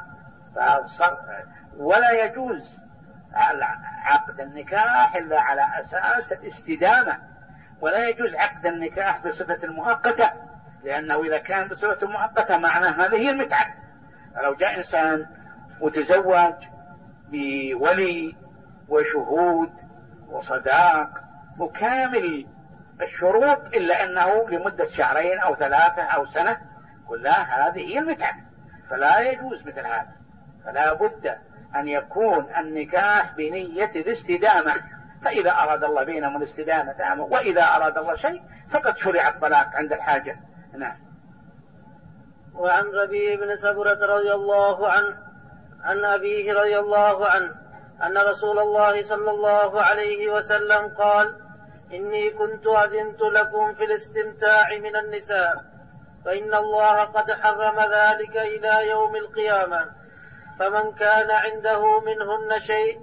ولا يجوز عقد النكاح إلا على أساس الاستدامة، ولا يجوز عقد النكاح بصفة المؤقتة، لأنه إذا كان بصفة مؤقتة معناه هذه هي المتعة. فلو جاء إنسان وتزوج بولي وشهود وصداق وكامل الشروط إلا أنه لمدة شهرين أو 3 أو سنة، كلها هذه هي المتعة، فلا يجوز مثل هذا. فلا بد أن يكون النكاح بنية الاستدامة، فإذا أراد الله بينهم الاستدامة دامه، وإذا أراد الله شيء فقد شرع الطلاق عند الحاجة. نعم. وعن ربيع بن سبرة رضي الله عنه عن أبيه رضي الله عنه أن رسول الله صلى الله عليه وسلم قال: إني كنت أذنت لكم في الاستمتاع من النساء، فإن الله قد حرم ذلك إلى يوم القيامة، فمن كان عنده منهن شيء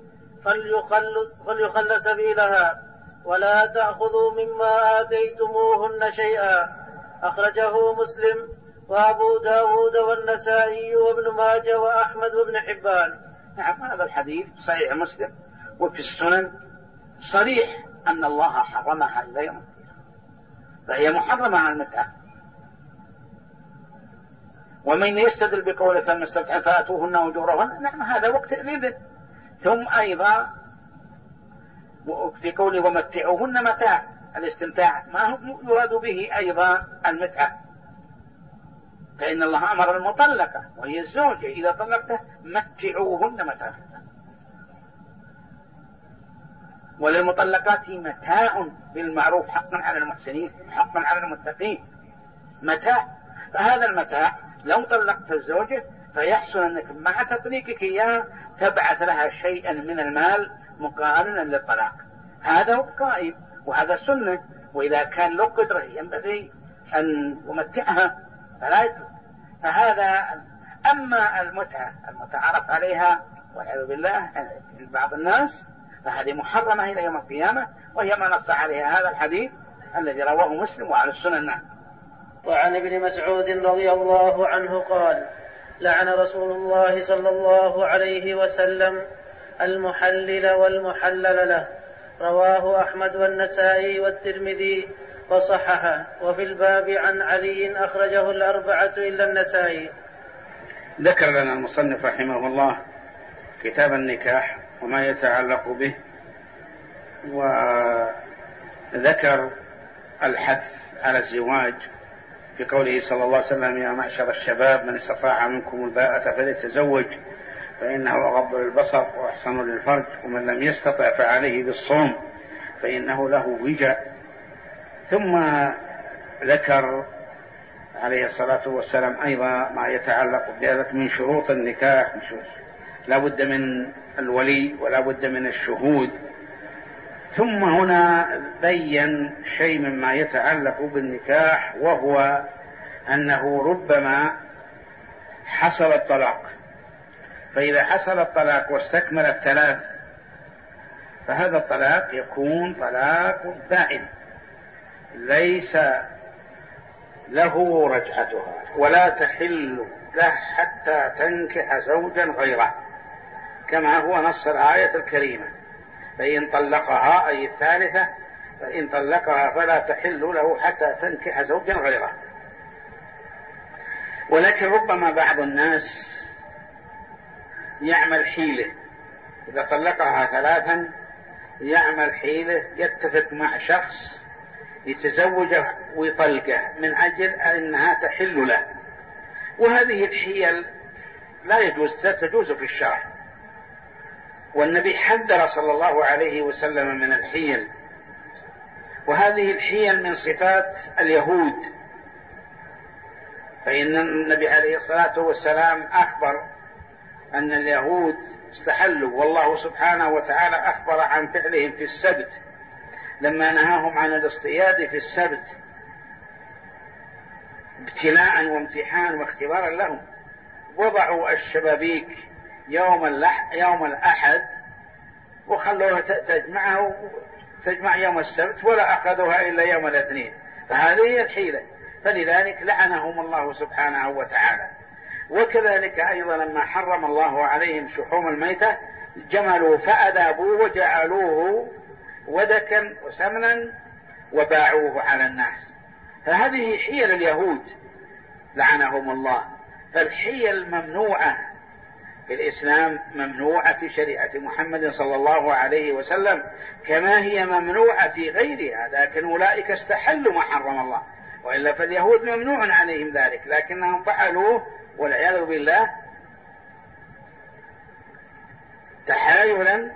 فليخل سبيلها، ولا تأخذوا مما آتيتموهن شيئا. أخرجه مسلم وأبو داود والنسائي وابن ماجه وأحمد وابن حبان. نعم، هذا الحديث صحيح مسلم وفي السنن صريح أن الله حرمها إلى يوم القيامة، فهي محرمة على المتعة. ومن يستدل بقوله فما استمتع فآتوهن أجورهن، نعم هذا وقت الإذن. ثم أيضا في قوله ومتعوهن متاع، الاستمتاع ما هو يراد به أيضا المتعة، فإن الله أمر المطلقة وهي الزوجة إذا طلقته متعوهن متاع، وللمطلقات متاع بالمعروف حقا على المحسنين حقا على المتقين، متاع. فهذا المتاع لو طلقت الزوجة فيحسن أنك مع تطليقك إياه تبعث لها شيئا من المال مقارنا للطلاق، هذا هو قائم وهذا سنة. وإذا كان له قدرة ينبغي أن يمتعها فلا يترك. فهذا. أما المتعة المتعارف عليها والعياذ بالله بعض الناس فهذه محرمة إلى يوم القيامة، وهي ما نص عليها هذا الحديث الذي رواه مسلم وعلى السنن. نعم. وعن ابن مسعود رضي الله عنه قال: لعن رسول الله صلى الله عليه وسلم المحلل والمحلل له. رواه أحمد والنسائي والترمذي وصححه. وفي الباب عن علي أخرجه الأربعة إلا النسائي. ذكر لنا المصنف رحمه الله كتاب النكاح وما يتعلق به، وذكر الحث على الزواج في قوله صلى الله عليه وسلم: يا معشر الشباب من استطاع منكم الباءة فليتزوج فإنه أغض للبصر وأحسن للفرج، ومن لم يستطع فعليه بالصوم فإنه له وجاء. ثم ذكر عليه الصلاة والسلام أيضا ما يتعلق بذلك من شروط النكاح، لا بد من الولي ولا بد من الشهود. ثم هنا بين شيء مما يتعلق بالنكاح، وهو أنه ربما حصل الطلاق، فإذا حصل الطلاق واستكمل الثلاث فهذا الطلاق يكون طلاق بائن ليس له رجعتها، ولا تحل له حتى تنكح زوجا غيره، كما هو نص الآية الكريمة: فإن طلقها أي الثالثة فإن طلقها فلا تحل له حتى تنكح زوجا غيره. ولكن ربما بعض الناس يعمل حيلة، إذا طلقها 3 يعمل حيلة، يتفق مع شخص يتزوجه ويطلقه من أجل أنها تحل له، وهذه الحيل لا يجوز، لا تجوز في الشرع. والنبي حذر صلى الله عليه وسلم من الحيل، وهذه الحيل من صفات اليهود، فإن النبي عليه الصلاة والسلام أخبر أن اليهود استحلوا، والله سبحانه وتعالى أخبر عن فعلهم في السبت لما نهاهم عن الاصطياد في السبت ابتلاء وامتحان واختبارا لهم. وضعوا الشبابيك يوم الأحد وخلوها تجمع يوم السبت، ولا أخذوها إلا يوم الاثنين، فهذه هي الحيلة. فلذلك لعنهم الله سبحانه وتعالى. وكذلك أيضا لما حرم الله عليهم شحوم الميتة جملوا فأذابوه وجعلوه ودكا وسمنا وباعوه على الناس. فهذه حيل اليهود لعنهم الله. فالحيل ممنوعة في الإسلام، ممنوعة في شريعة محمد صلى الله عليه وسلم، كما هي ممنوعة في غيرها، لكن أولئك استحلوا ما حرم الله، وإلا فاليهود ممنوع عليهم ذلك، لكنهم فعلوه والعياذ بالله تحايلا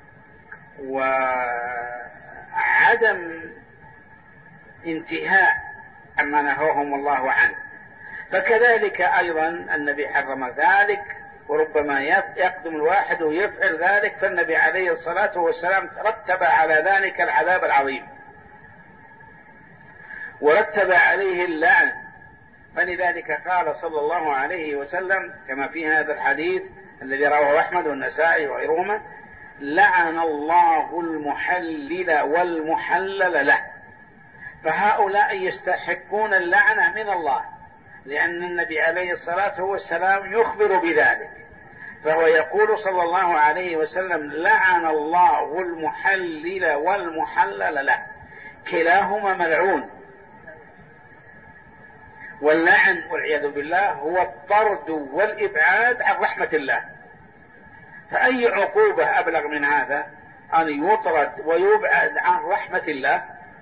وعدم انتهاء عما نهاهم الله عنه. فكذلك أيضا النبي حرم ذلك، وربما يقدم الواحد ويفعل ذلك، فالنبي عليه الصلاة والسلام رتب على ذلك العذاب العظيم ورتب عليه اللعن. فلذلك قال صلى الله عليه وسلم كما في هذا الحديث الذي رواه أحمد والنسائي وغيرهما: لعن الله المحلل والمحلل له. فهؤلاء يستحقون اللعنة من الله، لأن النبي عليه الصلاة والسلام يخبر بذلك، فهو يقول صلى الله عليه وسلم: لعن الله المحلل والمحلل له، كلاهما ملعون. واللعن والعياذ بالله هو الطرد والإبعاد عن رحمة الله، فأي عقوبة أبلغ من هذا أن يطرد ويبعد عن رحمة الله؟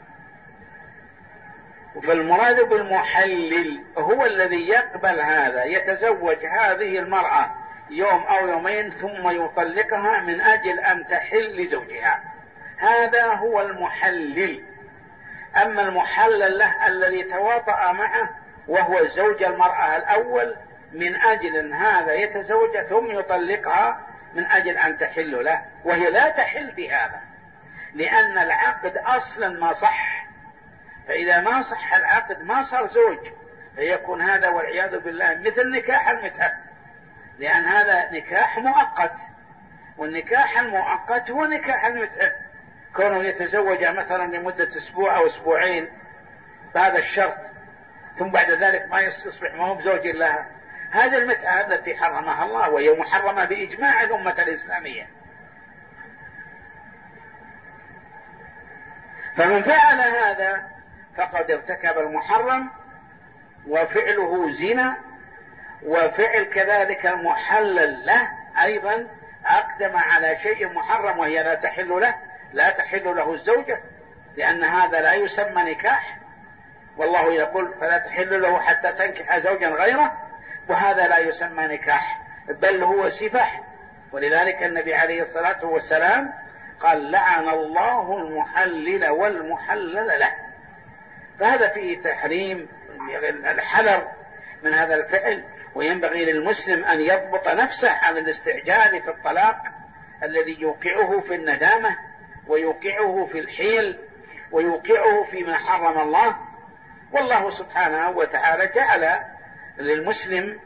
فالمراد بالمحلل هو الذي يقبل هذا، يتزوج هذه المرأة يوم أو يومين ثم يطلقها من أجل أن تحل لزوجها، هذا هو المحلل. أما المحلل له الذي تواطأ معه وهو زوج المرأة الأول من أجل أن هذا يتزوج ثم يطلقها من أجل أن تحل له، وهي لا تحل بهذا، لأن العقد أصلا ما صح، فإذا ما صح العقد ما صار زوج، فيكون هذا والعياذ بالله مثل نكاح المتعة، لأن هذا نكاح مؤقت، والنكاح المؤقت هو نكاح المتعة، كونه يتزوج مثلا لمدة أسبوع أو أسبوعين بهذا الشرط، ثم بعد ذلك ما يصبح ما هو بزوج لها، هذه المتعة التي حرمها الله، وهي محرمة بإجماع الأمة الإسلامية. فمن فعل هذا فقد ارتكب المحرم، وفعله زنا، وفعل كذلك المحلل له أيضا أقدم على شيء محرم وهي لا تحل له، لا تحل له الزوجة، لأن هذا لا يسمى نكاح، والله يقول: فلا تحل له حتى تنكح زوجا غيره، وهذا لا يسمى نكاح بل هو سفاح. ولذلك النبي عليه الصلاة والسلام قال: لعن الله المحلل والمحلل له. فهذا فيه تحريم الحذر من هذا الفعل، وينبغي للمسلم أن يضبط نفسه عن الاستعجال في الطلاق الذي يوقعه في الندامة ويوقعه في الحيل ويوقعه فيما حرم الله. والله سبحانه وتعالى جعل للمسلم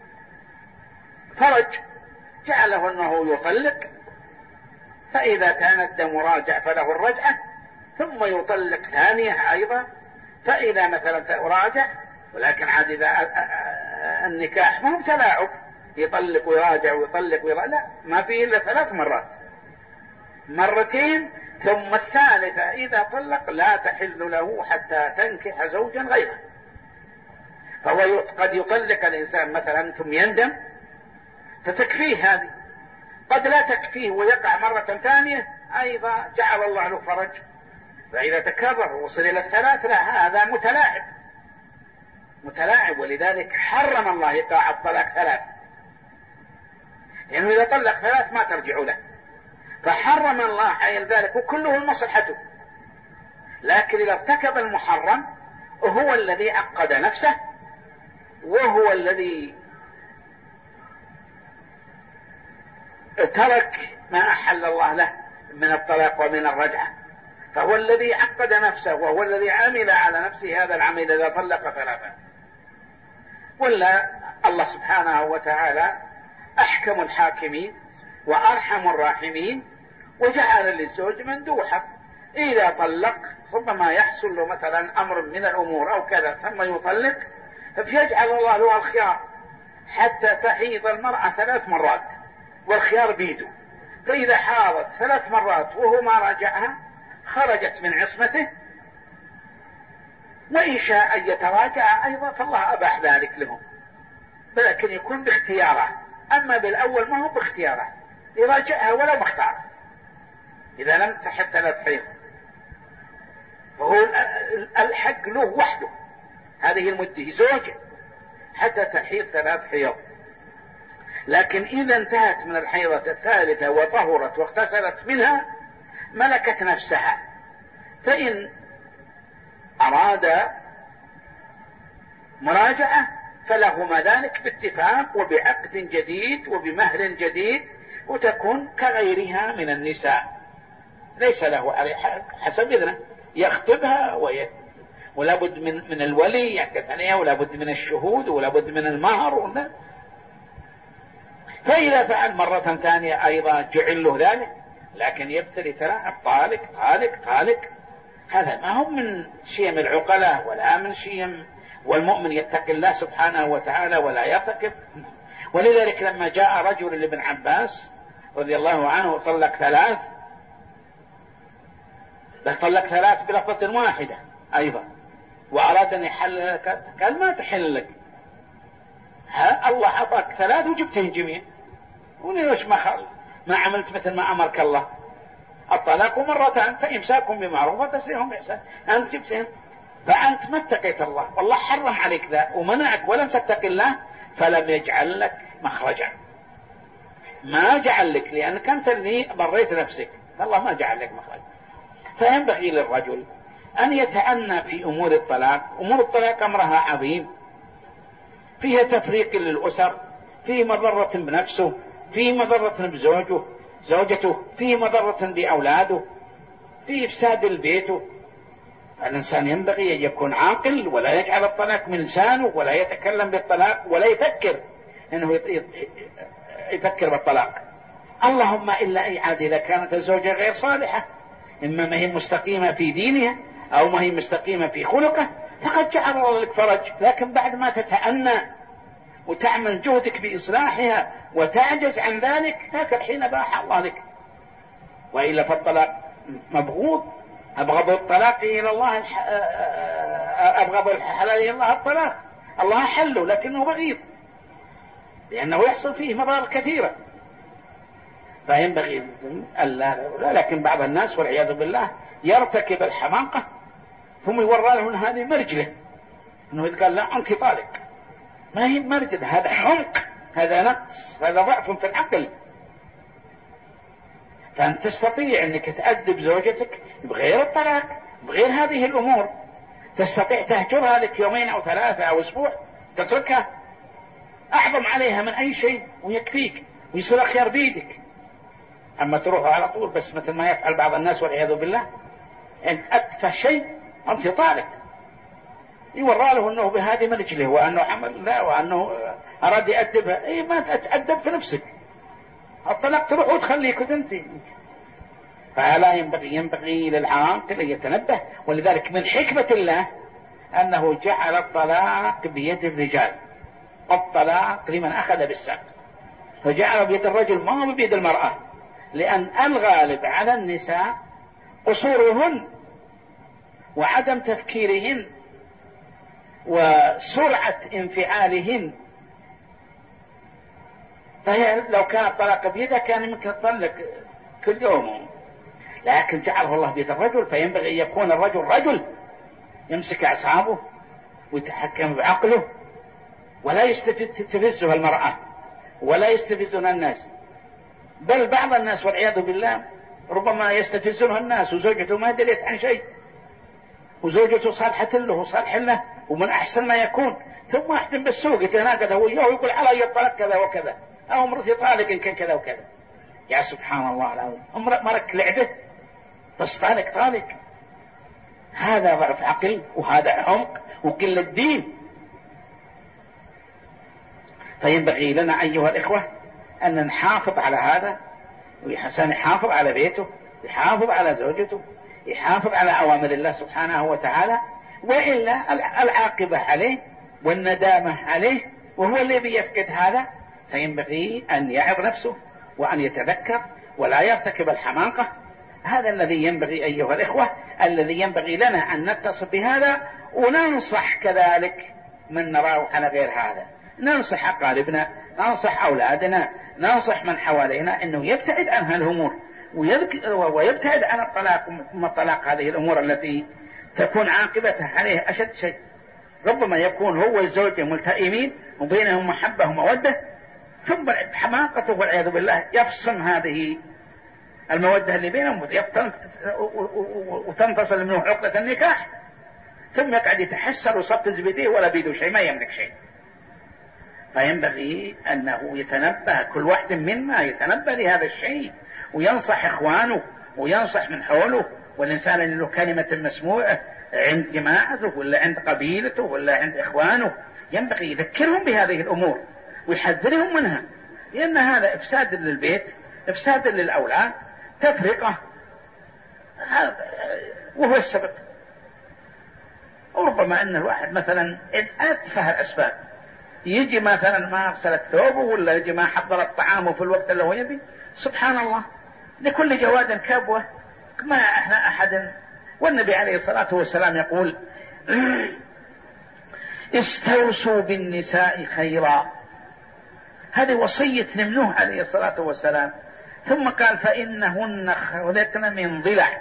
فرج، جعله أنه يطلق، فإذا كان الدم راجع فله الرجعة، ثم يطلق ثانية أيضا، فإذا مثلا راجع، ولكن عاد إذا النكاح ما هو تلاعب، يطلق ويراجع ويطلق ويراجع، لا، ما فيه إلا 3 مرات، مرتين ثم الثالثة إذا طلق لا تحل له حتى تنكح زوجا غيره. فهو قد يطلق الإنسان مثلا ثم يندم فتكفيه هذه، قد لا تكفيه ويقع مرة ثانية أيضا جعل الله له فرج، فإذا تكرر وصل إلى 3 لا، هذا متلاعب. ولذلك حرم الله إيقاع الطلاق 3، لأنه إذا طلق 3 ما ترجع له، فحرم الله حيال ذلك، وكله المصلحة. لكن إذا ارتكب المحرم هو الذي عقد نفسه، وهو الذي ترك ما أحل الله له من الطلاق ومن الرجعة، فهو الذي عقد نفسه، وهو الذي عمل على نفسه هذا العمل إذا طلق 3. ولا الله سبحانه وتعالى أحكم الحاكمين وأرحم الراحمين، وجعل للزوج مندوحة إذا طلق، ربما يحصل له مثلا أمر من الأمور أو كذا ثم يطلق، فيجعل الله له الخيار حتى تحيض المرأة 3 مرات، والخيار بيده، فإذا حاضت 3 مرات وهو ما راجعها خرجت من عصمته، وإن شاء أن يتراجع أيضا فالله أباح ذلك لهم، لكن يكون باختياره. أما بالأول ما هو باختياره، يراجعها ولو ما اختارت إذا لم تحل 3 حيض، فهو الحق له وحده هذه المدة زوجة حتى تحيض 3 حيض. لكن إذا انتهت من الحيضة الثالثة وطهرت واغتسلت منها ملكت نفسها، فإن أراد مراجعة فلهما ذلك باتفاق وبعقد جديد وبمهر جديد، وتكون كغيرها من النساء، ليس له عليه حسب إذنه يخطبها ولا بد من الولي يعقد عليها، ولا بد من الشهود، ولا بد من المهر فإذا فعل مرة ثانية أيضا جعل له ذلك، لكن يبتلي تلاعب طالق طالق طالق، هذا ما هو من شيء من العقلاء ولا من شيء، والمؤمن يتقي الله سبحانه وتعالى ولا يرتكب. ولذلك لما جاء رجل لابن عباس رضي الله عنه طلق 3، بل طلق 3 بلفظة واحدة أيضا، وأراد أن يحل لك، قال ما تحل لك، الله أعطاك 3 وجبتهم جميع، وليش ما عملت مثل ما أمرك الله؟ الطلاق مرتان، فإمساكم بمعروف وتسريحهم بإحسان، أنت جبتهم، فأنت ما اتقيت الله، والله حرم عليك ذا ومنعك ولم تتقي الله، فلم يجعل لك مخرجا، ما جعل لك، لأنك أنت اللي ضريت نفسك، الله ما جعل لك مخرجا. فينبغي للرجل أن يتأنى في أمور الطلاق. أمور الطلاق أمرها عظيم، فيها تفريق للأسر، فيه مضرة بنفسه، فيه مضرة بزوجته، فيه مضرة بأولاده، فيه إفساد البيت. الإنسان ينبغي أن يكون عاقل ولا يجعل الطلاق من لسانه، ولا يتكلم بالطلاق، ولا يفكر أنه يفكر بالطلاق. اللهم إلا عاد إذا كانت الزوجة غير صالحة، إما ما هي مستقيمة في دينها أو ما هي مستقيمة في خلقه، فقد جعل الله لك فرج. لكن بعد ما تتأنى وتعمل جهدك بإصلاحها وتعجز عن ذلك، ذاك الحين باح الله لك. وإلا فالطلاق مبغوض، أبغض الطلاق إلى الله، أبغض الحلال إلى الله الطلاق، الله حله لكنه بغيض، لأنه يحصل فيه مضار كثيرة. فينبغي ألا، لكن بعض الناس والعياذ بالله يرتكب الحماقة ثم يورى له أن هذه مرجلة، أنه يقال لا أنت طالق، ما هي مرجلة، هذا حمق، هذا نقص، هذا ضعف في العقل. فأنت تستطيع أنك تأدب زوجتك بغير الطلاق، بغير هذه الأمور، تستطيع تهجرها لك 2 أو 3 أو أسبوع، تتركها، أعظم عليها من أي شيء ويكفيك ويصير خيار بيدك. أما تروح على طول بس مثل ما يفعل بعض الناس والعياذ بالله، أنت أتفه شيء أنت طالق، يورى له أنه بهذه مرجله وأنه عمل لا وأنه أراد يأدبها. إيه ما تأدبت نفسك، الطلاق تروح وتخليك وتنتهي. فلا ينبغي للعاقل أن يتنبه. ولذلك من حكمة الله أنه جعل الطلاق بيد الرجال، الطلاق لمن أخذ بالساق، فجعل بيد الرجل ما هو بيد المرأة، لأن الغالب على النساء قصورهن وعدم تفكيرهن وسرعة انفعالهن. فهي لو كان الطلاق بيده كان ممكن تطلق كل يوم، لكن جعله الله بيد الرجل، فينبغي أن يكون الرجل رجل يمسك أعصابه ويتحكم بعقله، ولا تستفزه المرأة ولا يستفزون الناس. بل بعض الناس والعياذ بالله ربما يستفزونه الناس وزوجته ما دريت عن شيء، وزوجته صالحة له وصالح له ومن أحسن ما يكون، ثم واحد بالسوق يتناقض هو ويقول علي الطلاق كذا وكذا، أو مرتي طالق إن كان كذا وكذا. يا سبحان الله العظيم، مرك لعبه بس طالق. هذا ضعف عقل وهذا عمق وقلة دين. فينبغي لنا أيها الإخوة أن نحافظ على هذا، والإنسان يحافظ على بيته، يحافظ على زوجته، يحافظ على أوامر الله سبحانه وتعالى، وإلا العاقبة عليه والندامة عليه، وهو اللي بيفقد هذا. فينبغي أن يعظ نفسه وأن يتذكر ولا يرتكب الحماقة هذا الذي ينبغي أيها الإخوة، الذي ينبغي لنا أن نتصف بهذا، وننصح كذلك من نراه على غير هذا، ننصح أقاربنا، ننصح أولادنا، ننصح من حوالينا أنه يبتعد عن هالأمور ويبتعد عن الطلاق وطلاق هذه الأمور التي تكون عاقبتها عليه أشد شيء. ربما يكون هو والزوجة ملتئمين وبينهم محبة ومودة، ثم بحماقته والعياذ بالله يفصم هذه المودة اللي بينهم وتنفصل منه عقدة النكاح، ثم يقعد يتحسر ويصفز بيديه ولا بيده شيء، ما يملك شيء. فينبغي أنه يتنبه، كل واحد منا يتنبه لهذا الشيء وينصح إخوانه وينصح من حوله. والإنسان اللي له كلمة مسموعة عند جماعته ولا عند قبيلته ولا عند إخوانه ينبغي يذكرهم بهذه الأمور ويحذرهم منها، لأن هذا إفساد للبيت، إفساد للأولاد، تفرقة، وهو السبب. وربما أن الواحد مثلا أتفه الأسباب، يجي مثلا ما غسل ثوبه ولا يجي ما حضر الطعام في الوقت اللي هو يبي، سبحان الله، لكل جواد كبوة، ما احنا أحد. والنبي عليه الصلاة والسلام يقول استوصوا بالنساء خيرا، هذه وصية نمنوه عليه الصلاة والسلام. ثم قال فإنهن خلقن من ضلع،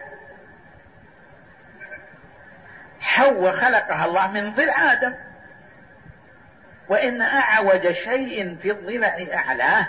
حواء خلقها الله من ضلع آدم، وإن أعوج شيء في الضلع أعلاه،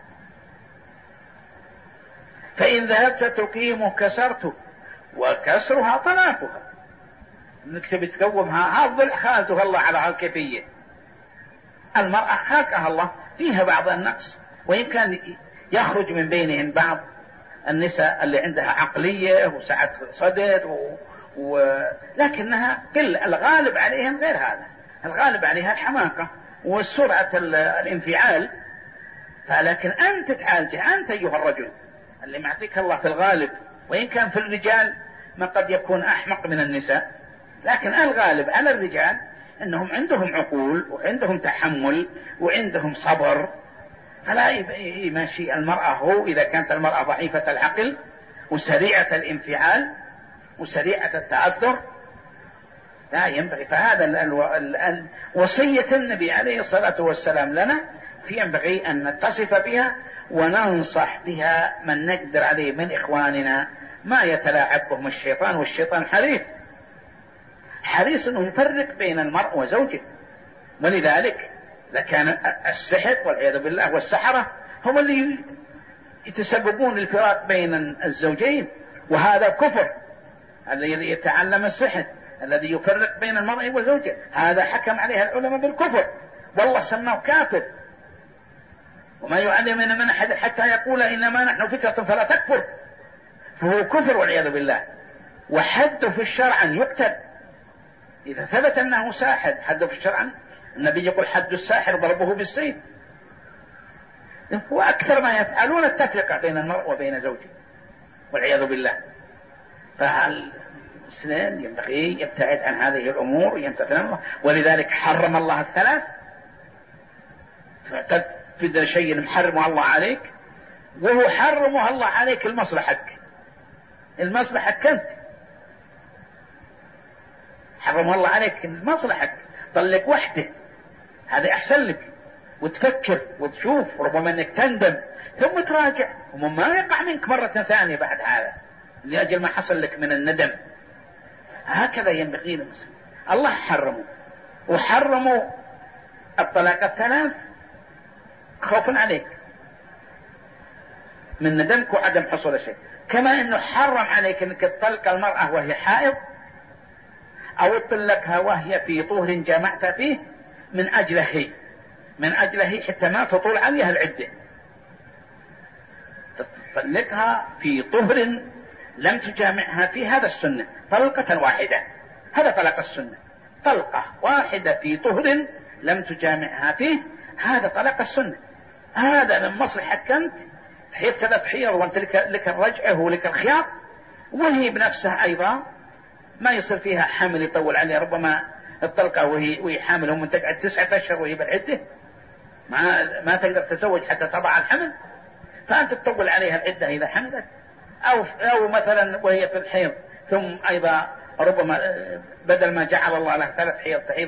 فإن ذهبت تقيم كسرته، وكسرها طلاقها، انك تبي تقومها، هذا الضلع خالقها الله على هالكيفية. المرأة خلقها الله فيها بعض النقص، وإن كان يخرج من بينهن بعض النساء اللي عندها عقلية وسعة صدر لكنها قل، الغالب عليهم غير هذا، الغالب عليها الحماقة وسرعة الانفعال. فلكن أنت تعالجه، أنت أيها الرجل اللي معطيك الله في الغالب، وإن كان في الرجال ما قد يكون أحمق من النساء، لكن الغالب على الرجال أنهم عندهم عقول وعندهم تحمل وعندهم صبر، فلا يمشي المرأة هو إذا كانت المرأة ضعيفة العقل وسريعة الانفعال وسريعة التأثر، لا ينبغي. فهذا وصية النبي عليه الصلاة والسلام لنا، ينبغي أن نتصف بها وننصح بها من نقدر عليه من إخواننا، ما يتلاعب بهم الشيطان، والشيطان حريص أنه يفرق بين المرء وزوجه. ولذلك لكان السحر والعياذ بالله والسحرة هم اللي يتسببون الفراق بين الزوجين، وهذا كفر. الذي يتعلم السحر الذي يفرق بين المرء وزوجه، هذا حكم عليها العلماء بالكفر، والله سماه كافر. وما يعلمنا من أحد حتى يقول إنما نحن فترة فلا تكفر، فهو كفر والعياذ بالله. وحد في الشرع أن يقتل إذا ثبت أنه ساحر، حد في الشرع النبي يقول حد الساحر ضربه بالسيف. وأكثر ما يفعلون التفرقة بين المرء وبين زوجه والعياذ بالله. فالمسلم ينبغي يبتعد عن هذه الأمور ويمتثل الله، ولذلك حرم الله الثلاث. فاعتقد شيء محرمه الله عليك، وهو حرمه الله عليك المصلحك أنت، حرم الله عليك المصلحك، طلق وحده، هذا أحسن لك، وتفكر وتشوف، ربما أنك تندم ثم تراجع، وما يقع منك مرة ثانية بعد هذا لأجل ما حصل لك من الندم. هكذا ينبغي للمسلم. الله حرمه، وحرموا الطلاق الثلاث خوفا عليك من ندمك وعدم حصول شيء، كما أنه حرم عليك أنك تطلق المرأة وهي حائض، أو تطلقها وهي في طهر جامعت فيه من أجله حتى ما تطول عليها العدة، تطلقها في طهر لم تجامعها فيه، هذا السنة، طلقة واحدة، هذا طلق السنة، طلقة واحدة في طهر لم تجامعها فيه، هذا طلق السنة. هذا من مصلحتك أنت، تحيط 3 حيض وانت لك الرجعة ولك الخيار، وهي بنفسها أيضا ما يصير فيها حمل يطول عليها، ربما الطلقة وهي حامل ومن تقعد 9 أشهر وهي بالعدة ما تقدر تزوج حتى تضع الحمل، فأنت تطول عليها العدة إذا حملت. أو مثلا وهي في الحيض ثم أيضا ربما بدل ما جعل الله له 3 حيض تحيض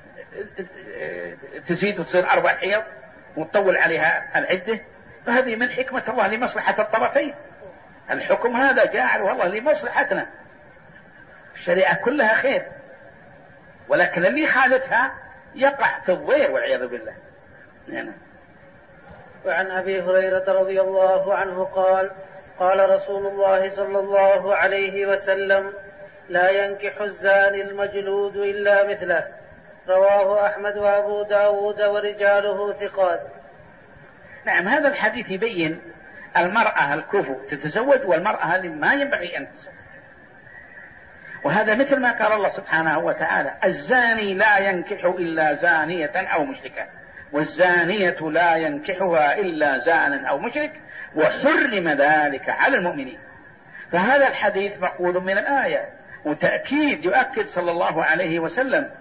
تزيد وتصير 4 حيض وتطول عليها العدة، فهذه من حكمة الله لمصلحة الطرفين. الحكم هذا جاعله الله لمصلحتنا، الشريعة كلها خير، ولكن اللي خالفها يقع في الضير والعياذ بالله. يعني. وعن أبي هريرة رضي الله عنه قال: قال رسول الله صلى الله عليه وسلم: لا ينكح الزاني المجلود إلا مثله. رواه أحمد وأبو داود ورجاله ثقات. نعم، هذا الحديث يبين المرأة الكفو تتزوج والمرأة اللي ما ينبغي أن تتزوج، وهذا مثل ما قال الله سبحانه وتعالى: الزاني لا ينكح إلا زانية أو مشركة، والزانية لا ينكحها إلا زان أو مشرك، وحرم ذلك على المؤمنين. فهذا الحديث مأخوذ من الآية، وتأكيد يؤكد صلى الله عليه وسلم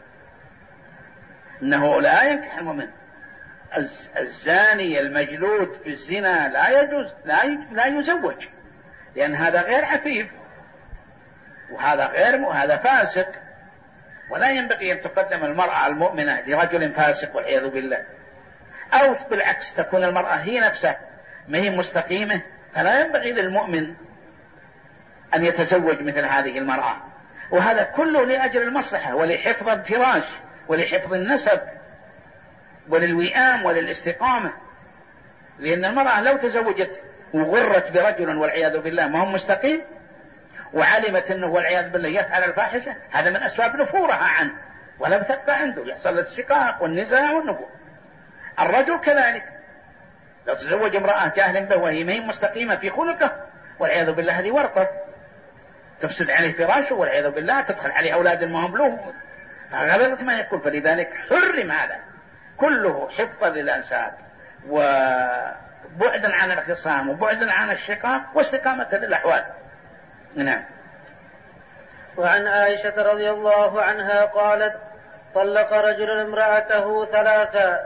أنه لا ينكح المؤمن. الزاني المجلود في الزنا لا يجوز، لا يزوج، لأن هذا غير عفيف، وهذا فاسق، ولا ينبغي أن تقدم المرأة المؤمنة لرجل فاسق والعياذ بالله. أو بالعكس تكون المرأة هي نفسها ما هي مستقيمة، فلا ينبغي للمؤمن أن يتزوج مثل هذه المرأة. وهذا كله لأجل المصلحة ولحفظ الفراش ولحفظ النسب وللوئام وللاستقامة. لأن المرأة لو تزوجت وغرت برجل والعياذ بالله ما هو مستقيم، وعلمت أنه والعياذ بالله يفعل الفاحشة، هذا من أسباب نفورها عنه، ولا بتبقى عنده، يحصل الشقاق والنزاع والنفور. الرجل كذلك لو تزوج امرأة جاهل به وهي ما هي مستقيمة في خلقه والعياذ بالله، هذه ورطة تفسد عليه فراشه والعياذ بالله، تدخل عليه أولاد ما هم له، فغلظت ما يقول. فلذلك حرم هذا كله حفظا للأنساب وبعدا عن الخصام وبعدا عن الشقاق واستقامة للأحوال. نعم. وعن عائشة رضي الله عنها قالت: طلق رجل امرأته 3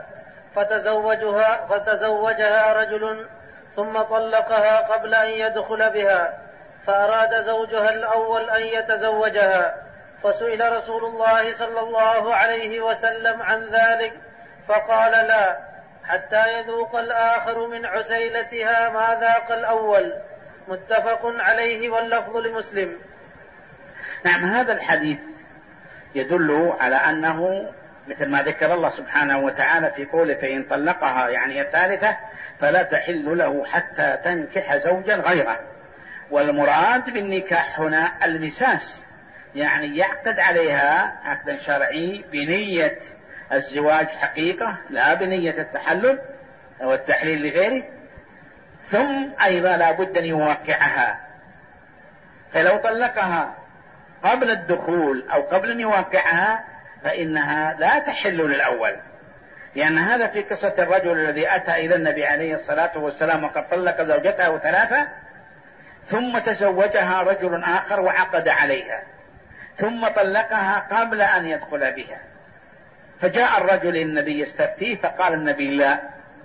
فتزوجها رجل ثم طلقها قبل أن يدخل بها، فأراد زوجها الأول أن يتزوجها، فسئل رسول الله صلى الله عليه وسلم عن ذلك فقال: لا، حتى يذوق الآخر من عسيلتها ما ذاق الأول. متفق عليه واللفظ لمسلم. نعم، هذا الحديث يدل على أنه مثل ما ذكر الله سبحانه وتعالى في قوله: فإن طلقها يعني الثالثة فلا تحل له حتى تنكح زوجا غيره. والمراد بالنكاح هنا المساس، يعني يعقد عليها عقدا شرعي بنية الزواج حقيقة، لا بنية التحلل أو التحليل لغيره، ثم أيضا لا بد أن يوقعها. فلو طلقها قبل الدخول أو قبل أن يوقعها فإنها لا تحل للأول، لأن هذا في قصة الرجل الذي أتى إلى النبي عليه الصلاة والسلام وقد طلق زوجته 3 ثم تزوجها رجل آخر وعقد عليها ثم طلقها قبل أن يدخل بها، فجاء الرجل النبي يستفتيه فقال النبي: لا،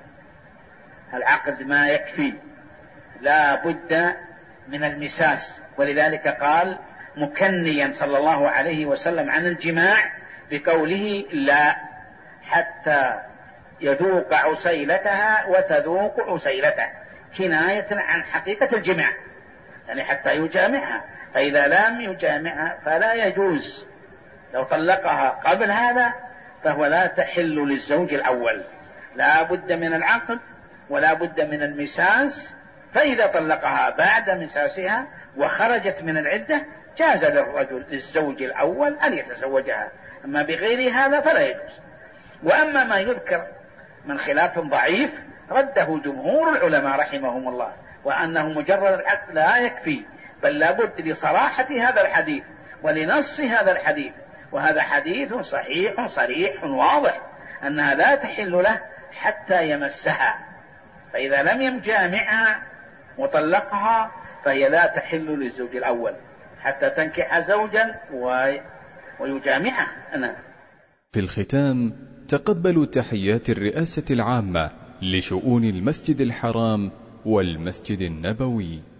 العقد ما يكفي، لا بد من المساس. ولذلك قال مكنيا صلى الله عليه وسلم عن الجماع بقوله: لا، حتى يذوق عسيلتها وتذوق عسيلته، كناية عن حقيقة الجماع، يعني حتى يجامعها. فإذا لم يجامعها فلا يجوز. لو طلقها قبل هذا فهو لا تحل للزوج الأول، لا بد من العقد ولا بد من المساس. فإذا طلقها بعد مساسها وخرجت من العدة جاز للزوج الأول أن يتزوجها، أما بغير هذا فلا يجوز. وأما ما يذكر من خلاف ضعيف رده جمهور العلماء رحمهم الله، وأنه مجرد العقد لا يكفي، بل لا بد لصراحة هذا الحديث ولنص هذا الحديث، وهذا حديث صحيح صريح واضح أنها لا تحل له حتى يمسها، فإذا لم يجامعها وطلقها فهي لا تحل للزوج الأول حتى تنكح زوجا ويجامعها. في الختام تقبلوا تحيات الرئاسة العامة لشؤون المسجد الحرام والمسجد النبوي.